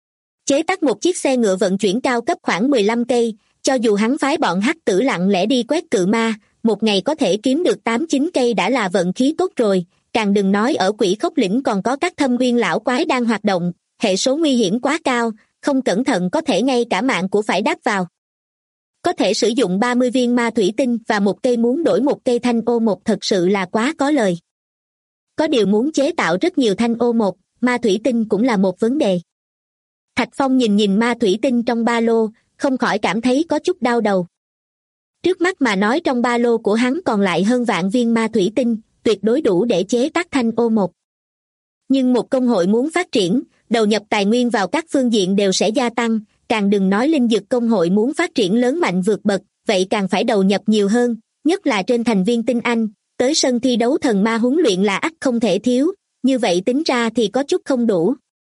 Chế tác một chiếc xe ngựa vận chuyển cao cấp khoảng 15 cây, cho dù hắn phái bọn hắc tử lặng lẽ đi quét cự ma, một ngày có thể kiếm được 8-9 cây đã là vận khí tốt rồi, càng đừng nói ở Quỷ Khốc Lĩnh còn có các thâm uyên lão quái đang hoạt động, hệ số nguy hiểm quá cao, không cẩn thận có thể ngay cả mạng của phải đáp vào. Có thể sử dụng 30 viên ma thủy tinh và một cây muốn đổi một cây thanh O1 thật sự là quá có lời. Có điều muốn chế tạo rất nhiều thanh O1, ma thủy tinh cũng là một vấn đề. Thạch Phong nhìn ma thủy tinh trong ba lô, không khỏi cảm thấy có chút đau đầu. Trước mắt mà nói trong ba lô của hắn còn lại hơn vạn viên ma thủy tinh, tuyệt đối đủ để chế tác thanh O1. Nhưng một công hội muốn phát triển, đầu nhập tài nguyên vào các phương diện đều sẽ gia tăng, càng đừng nói linh dược công hội muốn phát triển lớn mạnh vượt bậc, vậy càng phải đầu nhập nhiều hơn, nhất là trên thành viên tinh anh, tới sân thi đấu thần ma huấn luyện là ắt không thể thiếu, như vậy tính ra thì có chút không đủ.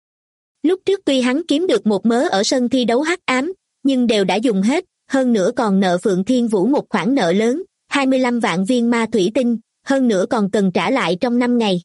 Lúc trước tuy hắn kiếm được một mớ ở sân thi đấu hắc ám, nhưng đều đã dùng hết, hơn nữa còn nợ Phượng Thiên Vũ một khoản nợ lớn, 25 vạn viên ma thủy tinh, hơn nữa còn cần trả lại trong 5 ngày.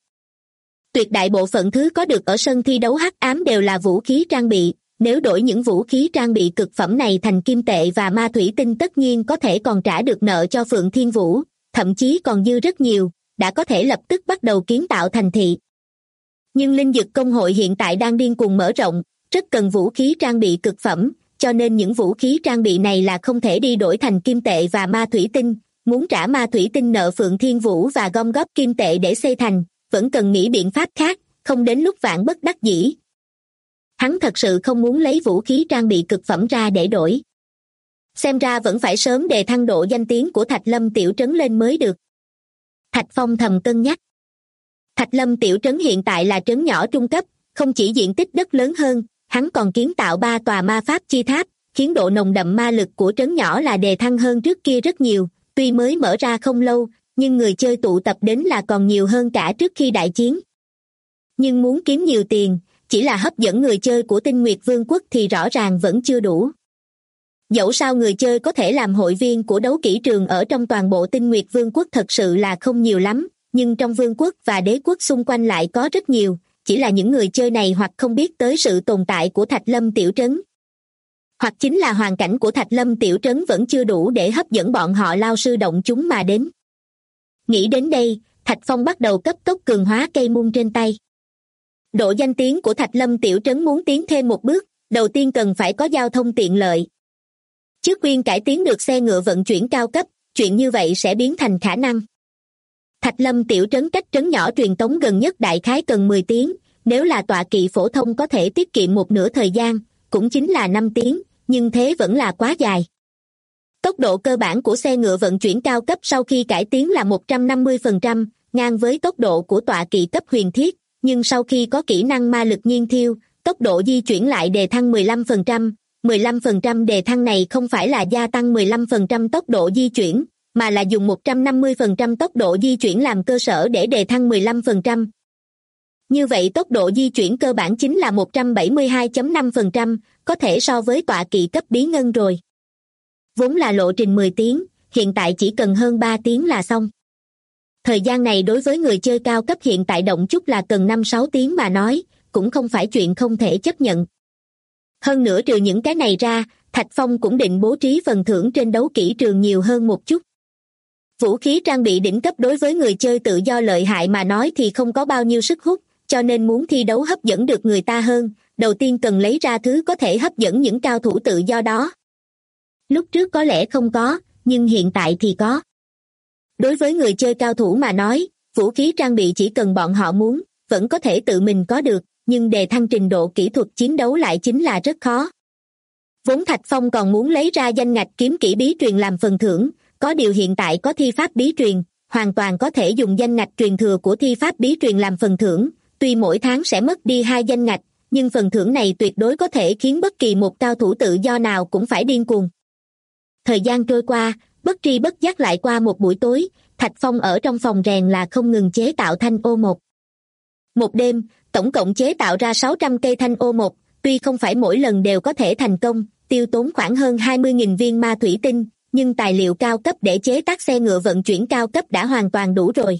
Tuyệt đại bộ phận thứ có được ở sân thi đấu hắc ám đều là vũ khí trang bị, nếu đổi những vũ khí trang bị cực phẩm này thành kim tệ và ma thủy tinh tất nhiên có thể còn trả được nợ cho Phượng Thiên Vũ, thậm chí còn dư rất nhiều, đã có thể lập tức bắt đầu kiến tạo thành thị. Nhưng linh dược công hội hiện tại đang điên cuồng mở rộng, rất cần vũ khí trang bị cực phẩm, cho nên những vũ khí trang bị này là không thể đi đổi thành kim tệ và ma thủy tinh, muốn trả ma thủy tinh nợ Phượng Thiên Vũ và gom góp kim tệ để xây thành, vẫn cần nghĩ biện pháp khác, không đến lúc vạn bất đắc dĩ. Hắn thật sự không muốn lấy vũ khí trang bị cực phẩm ra để đổi. Xem ra vẫn phải sớm đề thăng độ danh tiếng của Thạch Lâm tiểu trấn lên mới được. Thạch Phong thầm cân nhắc. Thạch Lâm tiểu trấn hiện tại là trấn nhỏ trung cấp, không chỉ diện tích đất lớn hơn, hắn còn kiến tạo 3 tòa ma pháp chi tháp, khiến độ nồng đậm ma lực của trấn nhỏ là đề thăng hơn trước kia rất nhiều. Tuy mới mở ra không lâu, nhưng người chơi tụ tập đến là còn nhiều hơn cả trước khi đại chiến. Nhưng muốn kiếm nhiều tiền, chỉ là hấp dẫn người chơi của Tinh Nguyệt Vương quốc thì rõ ràng vẫn chưa đủ. Dẫu sao người chơi có thể làm hội viên của đấu kỹ trường ở trong toàn bộ Tinh Nguyệt Vương quốc thật sự là không nhiều lắm, nhưng trong vương quốc và đế quốc xung quanh lại có rất nhiều, chỉ là những người chơi này hoặc không biết tới sự tồn tại của Thạch Lâm tiểu trấn, hoặc chính là hoàn cảnh của Thạch Lâm tiểu trấn vẫn chưa đủ để hấp dẫn bọn họ lao sư động chúng mà đến. Nghĩ đến đây, Thạch Phong bắt đầu cấp tốc cường hóa cây muôn trên tay. Độ danh tiếng của Thạch Lâm tiểu trấn muốn tiến thêm một bước, đầu tiên cần phải có giao thông tiện lợi. Trước Quyên cải tiến được xe ngựa vận chuyển cao cấp, chuyện như vậy sẽ biến thành khả năng. Thạch Lâm tiểu trấn cách trấn nhỏ truyền tống gần nhất đại khái cần 10 tiếng, nếu là tọa kỵ phổ thông có thể tiết kiệm một nửa thời gian, cũng chính là 5 tiếng, nhưng thế vẫn là quá dài. Tốc độ cơ bản của xe ngựa vận chuyển cao cấp sau khi cải tiến là 150%, ngang với tốc độ của tọa kỵ cấp huyền thiết, nhưng sau khi có kỹ năng ma lực nhiên thiêu, tốc độ di chuyển lại đề thăng 15%. 15% đề thăng này không phải là gia tăng 15% tốc độ di chuyển, mà là dùng 150% tốc độ di chuyển làm cơ sở để đề thăng 15%. Như vậy tốc độ di chuyển cơ bản chính là 172.5%, có thể so với tọa kỵ cấp bí ngân rồi. Vốn là lộ trình 10 tiếng, hiện tại chỉ cần hơn 3 tiếng là xong. Thời gian này đối với người chơi cao cấp hiện tại động chút là cần 5-6 tiếng mà nói, cũng không phải chuyện không thể chấp nhận. Hơn nữa trừ những cái này ra, Thạch Phong cũng định bố trí phần thưởng trên đấu kỹ trường nhiều hơn một chút. Vũ khí trang bị đỉnh cấp đối với người chơi tự do lợi hại mà nói thì không có bao nhiêu sức hút, cho nên muốn thi đấu hấp dẫn được người ta hơn, đầu tiên cần lấy ra thứ có thể hấp dẫn những cao thủ tự do đó. Lúc trước có lẽ không có, nhưng hiện tại thì có. Đối với người chơi cao thủ mà nói, vũ khí trang bị chỉ cần bọn họ muốn, vẫn có thể tự mình có được, nhưng đề thăng trình độ kỹ thuật chiến đấu lại chính là rất khó. Vốn Thạch Phong còn muốn lấy ra danh ngạch kiếm kỹ bí truyền làm phần thưởng, có điều hiện tại có thi pháp bí truyền, hoàn toàn có thể dùng danh ngạch truyền thừa của thi pháp bí truyền làm phần thưởng, tuy mỗi tháng sẽ mất đi 2 danh ngạch, nhưng phần thưởng này tuyệt đối có thể khiến bất kỳ một cao thủ tự do nào cũng phải điên cuồng. Thời gian trôi qua, bất tri bất giác lại qua một buổi tối, Thạch Phong ở trong phòng rèn là không ngừng chế tạo thanh ô một. Một đêm, tổng cộng chế tạo ra 600 cây thanh ô một, tuy không phải mỗi lần đều có thể thành công, tiêu tốn khoảng hơn 20.000 viên ma thủy tinh, nhưng tài liệu cao cấp để chế tác xe ngựa vận chuyển cao cấp đã hoàn toàn đủ rồi.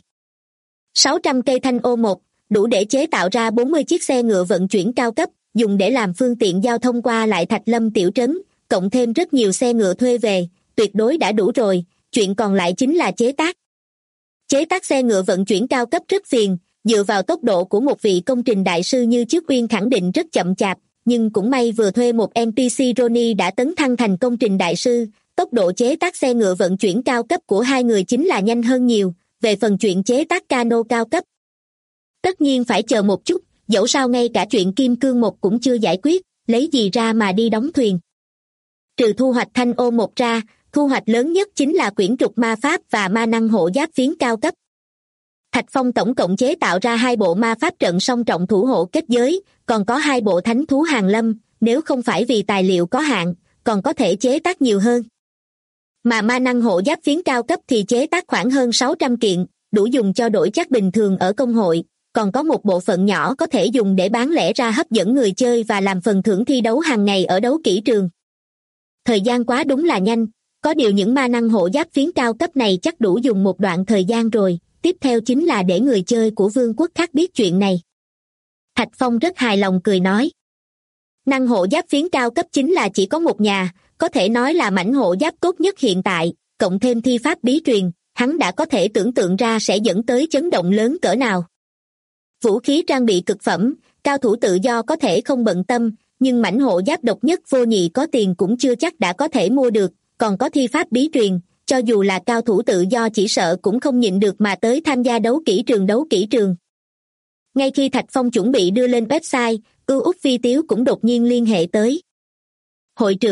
600 cây thanh ô một, đủ để chế tạo ra 40 chiếc xe ngựa vận chuyển cao cấp, dùng để làm phương tiện giao thông qua lại Thạch Lâm tiểu trấn, cộng thêm rất nhiều xe ngựa thuê về, tuyệt đối đã đủ rồi, chuyện còn lại chính là chế tác. Chế tác xe ngựa vận chuyển cao cấp rất phiền, dựa vào tốc độ của một vị công trình đại sư như Trước Uyên khẳng định rất chậm chạp, nhưng cũng may vừa thuê một NPC Ronnie đã tấn thăng thành công trình đại sư, tốc độ chế tác xe ngựa vận chuyển cao cấp của hai người chính là nhanh hơn nhiều, về phần chuyện chế tác cano cao cấp. Tất nhiên phải chờ một chút, dẫu sao ngay cả chuyện kim cương một cũng chưa giải quyết, lấy gì ra mà đi đóng thuyền. Trừ thu hoạch thanh ô một ra, thu hoạch lớn nhất chính là quyển trục ma pháp và ma năng hộ giáp phiến cao cấp. Thạch Phong tổng cộng chế tạo ra 2 bộ ma pháp trận song trọng thủ hộ kết giới, còn có 2 bộ thánh thú hàng lâm, nếu không phải vì tài liệu có hạn, còn có thể chế tác nhiều hơn. Mà ma năng hộ giáp phiến cao cấp thì chế tác khoảng hơn 600 kiện, đủ dùng cho đổi chắc bình thường ở công hội, còn có một bộ phận nhỏ có thể dùng để bán lẻ ra hấp dẫn người chơi và làm phần thưởng thi đấu hàng ngày ở đấu kỹ trường. Thời gian quá đúng là nhanh, có điều những ma năng hộ giáp phiến cao cấp này chắc đủ dùng một đoạn thời gian rồi, tiếp theo chính là để người chơi của vương quốc khác biết chuyện này. Thạch Phong rất hài lòng cười nói. Năng hộ giáp phiến cao cấp chính là chỉ có một nhà, có thể nói là mảnh hộ giáp tốt nhất hiện tại, cộng thêm thi pháp bí truyền, hắn đã có thể tưởng tượng ra sẽ dẫn tới chấn động lớn cỡ nào. Vũ khí trang bị cực phẩm, cao thủ tự do có thể không bận tâm, nhưng mảnh hộ giáp độc nhất vô nhị có tiền cũng chưa chắc đã có thể mua được, còn có thi pháp bí truyền, cho dù là cao thủ tự do chỉ sợ cũng không nhịn được mà tới tham gia đấu kỹ trường. Ngay khi Thạch Phong chuẩn bị đưa lên website, Ưu Úc Phi Tiếu cũng đột nhiên liên hệ tới. Hội trưởng,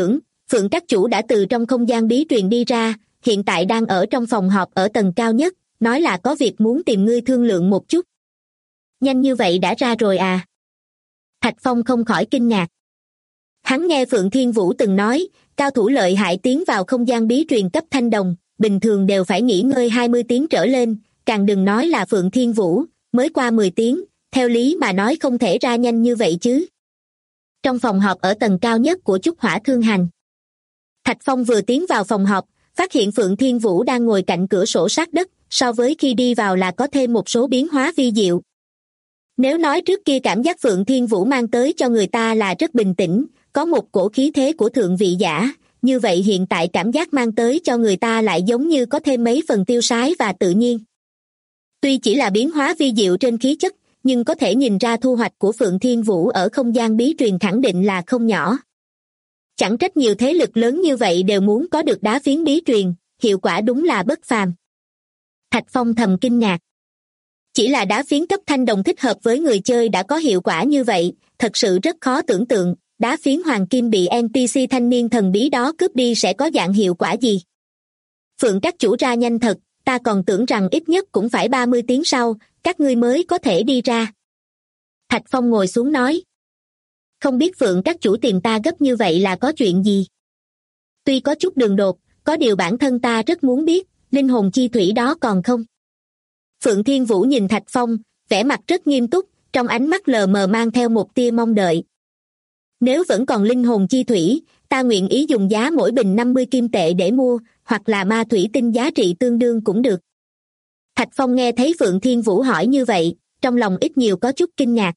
Phượng Trắc Chủ đã từ trong không gian bí truyền đi ra, hiện tại đang ở trong phòng họp ở tầng cao nhất, nói là có việc muốn tìm ngươi thương lượng một chút. Nhanh như vậy đã ra rồi à? Thạch Phong không khỏi kinh ngạc. Hắn nghe Phượng Thiên Vũ từng nói, cao thủ lợi hại tiến vào không gian bí truyền cấp thanh đồng, bình thường đều phải nghỉ ngơi 20 tiếng trở lên, càng đừng nói là Phượng Thiên Vũ, mới qua 10 tiếng, theo lý mà nói không thể ra nhanh như vậy chứ. Trong phòng họp ở tầng cao nhất của Trúc Hỏa Thương Hành, Thạch Phong vừa tiến vào phòng họp, phát hiện Phượng Thiên Vũ đang ngồi cạnh cửa sổ sát đất, so với khi đi vào là có thêm một số biến hóa vi diệu. Nếu nói trước kia cảm giác Phượng Thiên Vũ mang tới cho người ta là rất bình tĩnh, có một cổ khí thế của thượng vị giả, như vậy hiện tại cảm giác mang tới cho người ta lại giống như có thêm mấy phần tiêu sái và tự nhiên. Tuy chỉ là biến hóa vi diệu trên khí chất, nhưng có thể nhìn ra thu hoạch của Phượng Thiên Vũ ở không gian bí truyền khẳng định là không nhỏ. Chẳng trách nhiều thế lực lớn như vậy đều muốn có được đá phiến bí truyền, hiệu quả đúng là bất phàm. Thạch Phong thầm kinh ngạc. Chỉ là đá phiến cấp thanh đồng thích hợp với người chơi đã có hiệu quả như vậy, thật sự rất khó tưởng tượng, đá phiến hoàng kim bị NPC thanh niên thần bí đó cướp đi sẽ có dạng hiệu quả gì. Phượng Trắc Chủ ra nhanh thật, ta còn tưởng rằng ít nhất cũng phải 30 tiếng sau, các ngươi mới có thể đi ra. Thạch Phong ngồi xuống nói. Không biết Phượng Trắc Chủ tìm ta gấp như vậy là có chuyện gì? Tuy có chút đường đột, có điều bản thân ta rất muốn biết, linh hồn chi thủy đó còn không? Phượng Thiên Vũ nhìn Thạch Phong, vẻ mặt rất nghiêm túc, trong ánh mắt lờ mờ mang theo một tia mong đợi. Nếu vẫn còn linh hồn chi thủy, ta nguyện ý dùng giá mỗi bình 50 kim tệ để mua, hoặc là ma thủy tinh giá trị tương đương cũng được. Thạch Phong nghe thấy Phượng Thiên Vũ hỏi như vậy, trong lòng ít nhiều có chút kinh ngạc.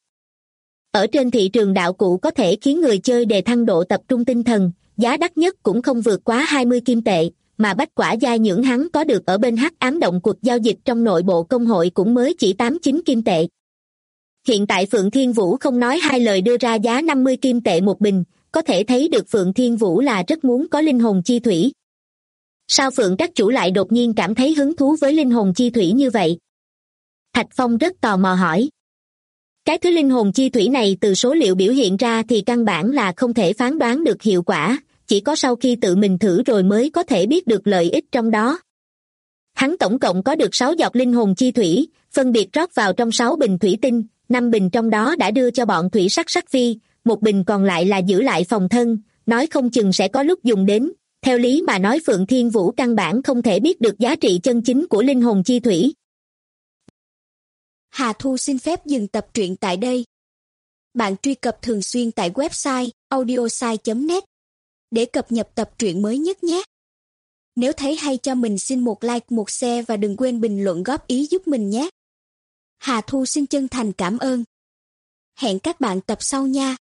Ở trên thị trường đạo cụ có thể khiến người chơi đề thăng độ tập trung tinh thần, giá đắt nhất cũng không vượt quá 20 kim tệ, mà bách quả giai nhưỡng hắn có được ở bên Hắc Ám Động cuộc giao dịch trong nội bộ công hội cũng mới chỉ 8-9 kim tệ. Hiện tại Phượng Thiên Vũ không nói hai lời đưa ra giá 50 kim tệ một bình, có thể thấy được Phượng Thiên Vũ là rất muốn có linh hồn chi thủy. Sao Phượng Trắc Chủ lại đột nhiên cảm thấy hứng thú với linh hồn chi thủy như vậy? Thạch Phong rất tò mò hỏi. Cái thứ linh hồn chi thủy này từ số liệu biểu hiện ra thì căn bản là không thể phán đoán được hiệu quả, chỉ có sau khi tự mình thử rồi mới có thể biết được lợi ích trong đó. Hắn tổng cộng có được 6 giọt linh hồn chi thủy, phân biệt rót vào trong 6 bình thủy tinh, 5 bình trong đó đã đưa cho bọn thủy sắc sắc phi, một bình còn lại là giữ lại phòng thân, nói không chừng sẽ có lúc dùng đến. Theo lý mà nói Phượng Thiên Vũ căn bản không thể biết được giá trị chân chính của linh hồn chi thủy. Hà Thu xin phép dừng tập truyện tại đây. Bạn truy cập thường xuyên tại website audiosai.net để cập nhật tập truyện mới nhất nhé. Nếu thấy hay cho mình xin một like, một share và đừng quên bình luận góp ý giúp mình nhé. Hà Thu xin chân thành cảm ơn. Hẹn các bạn tập sau nha.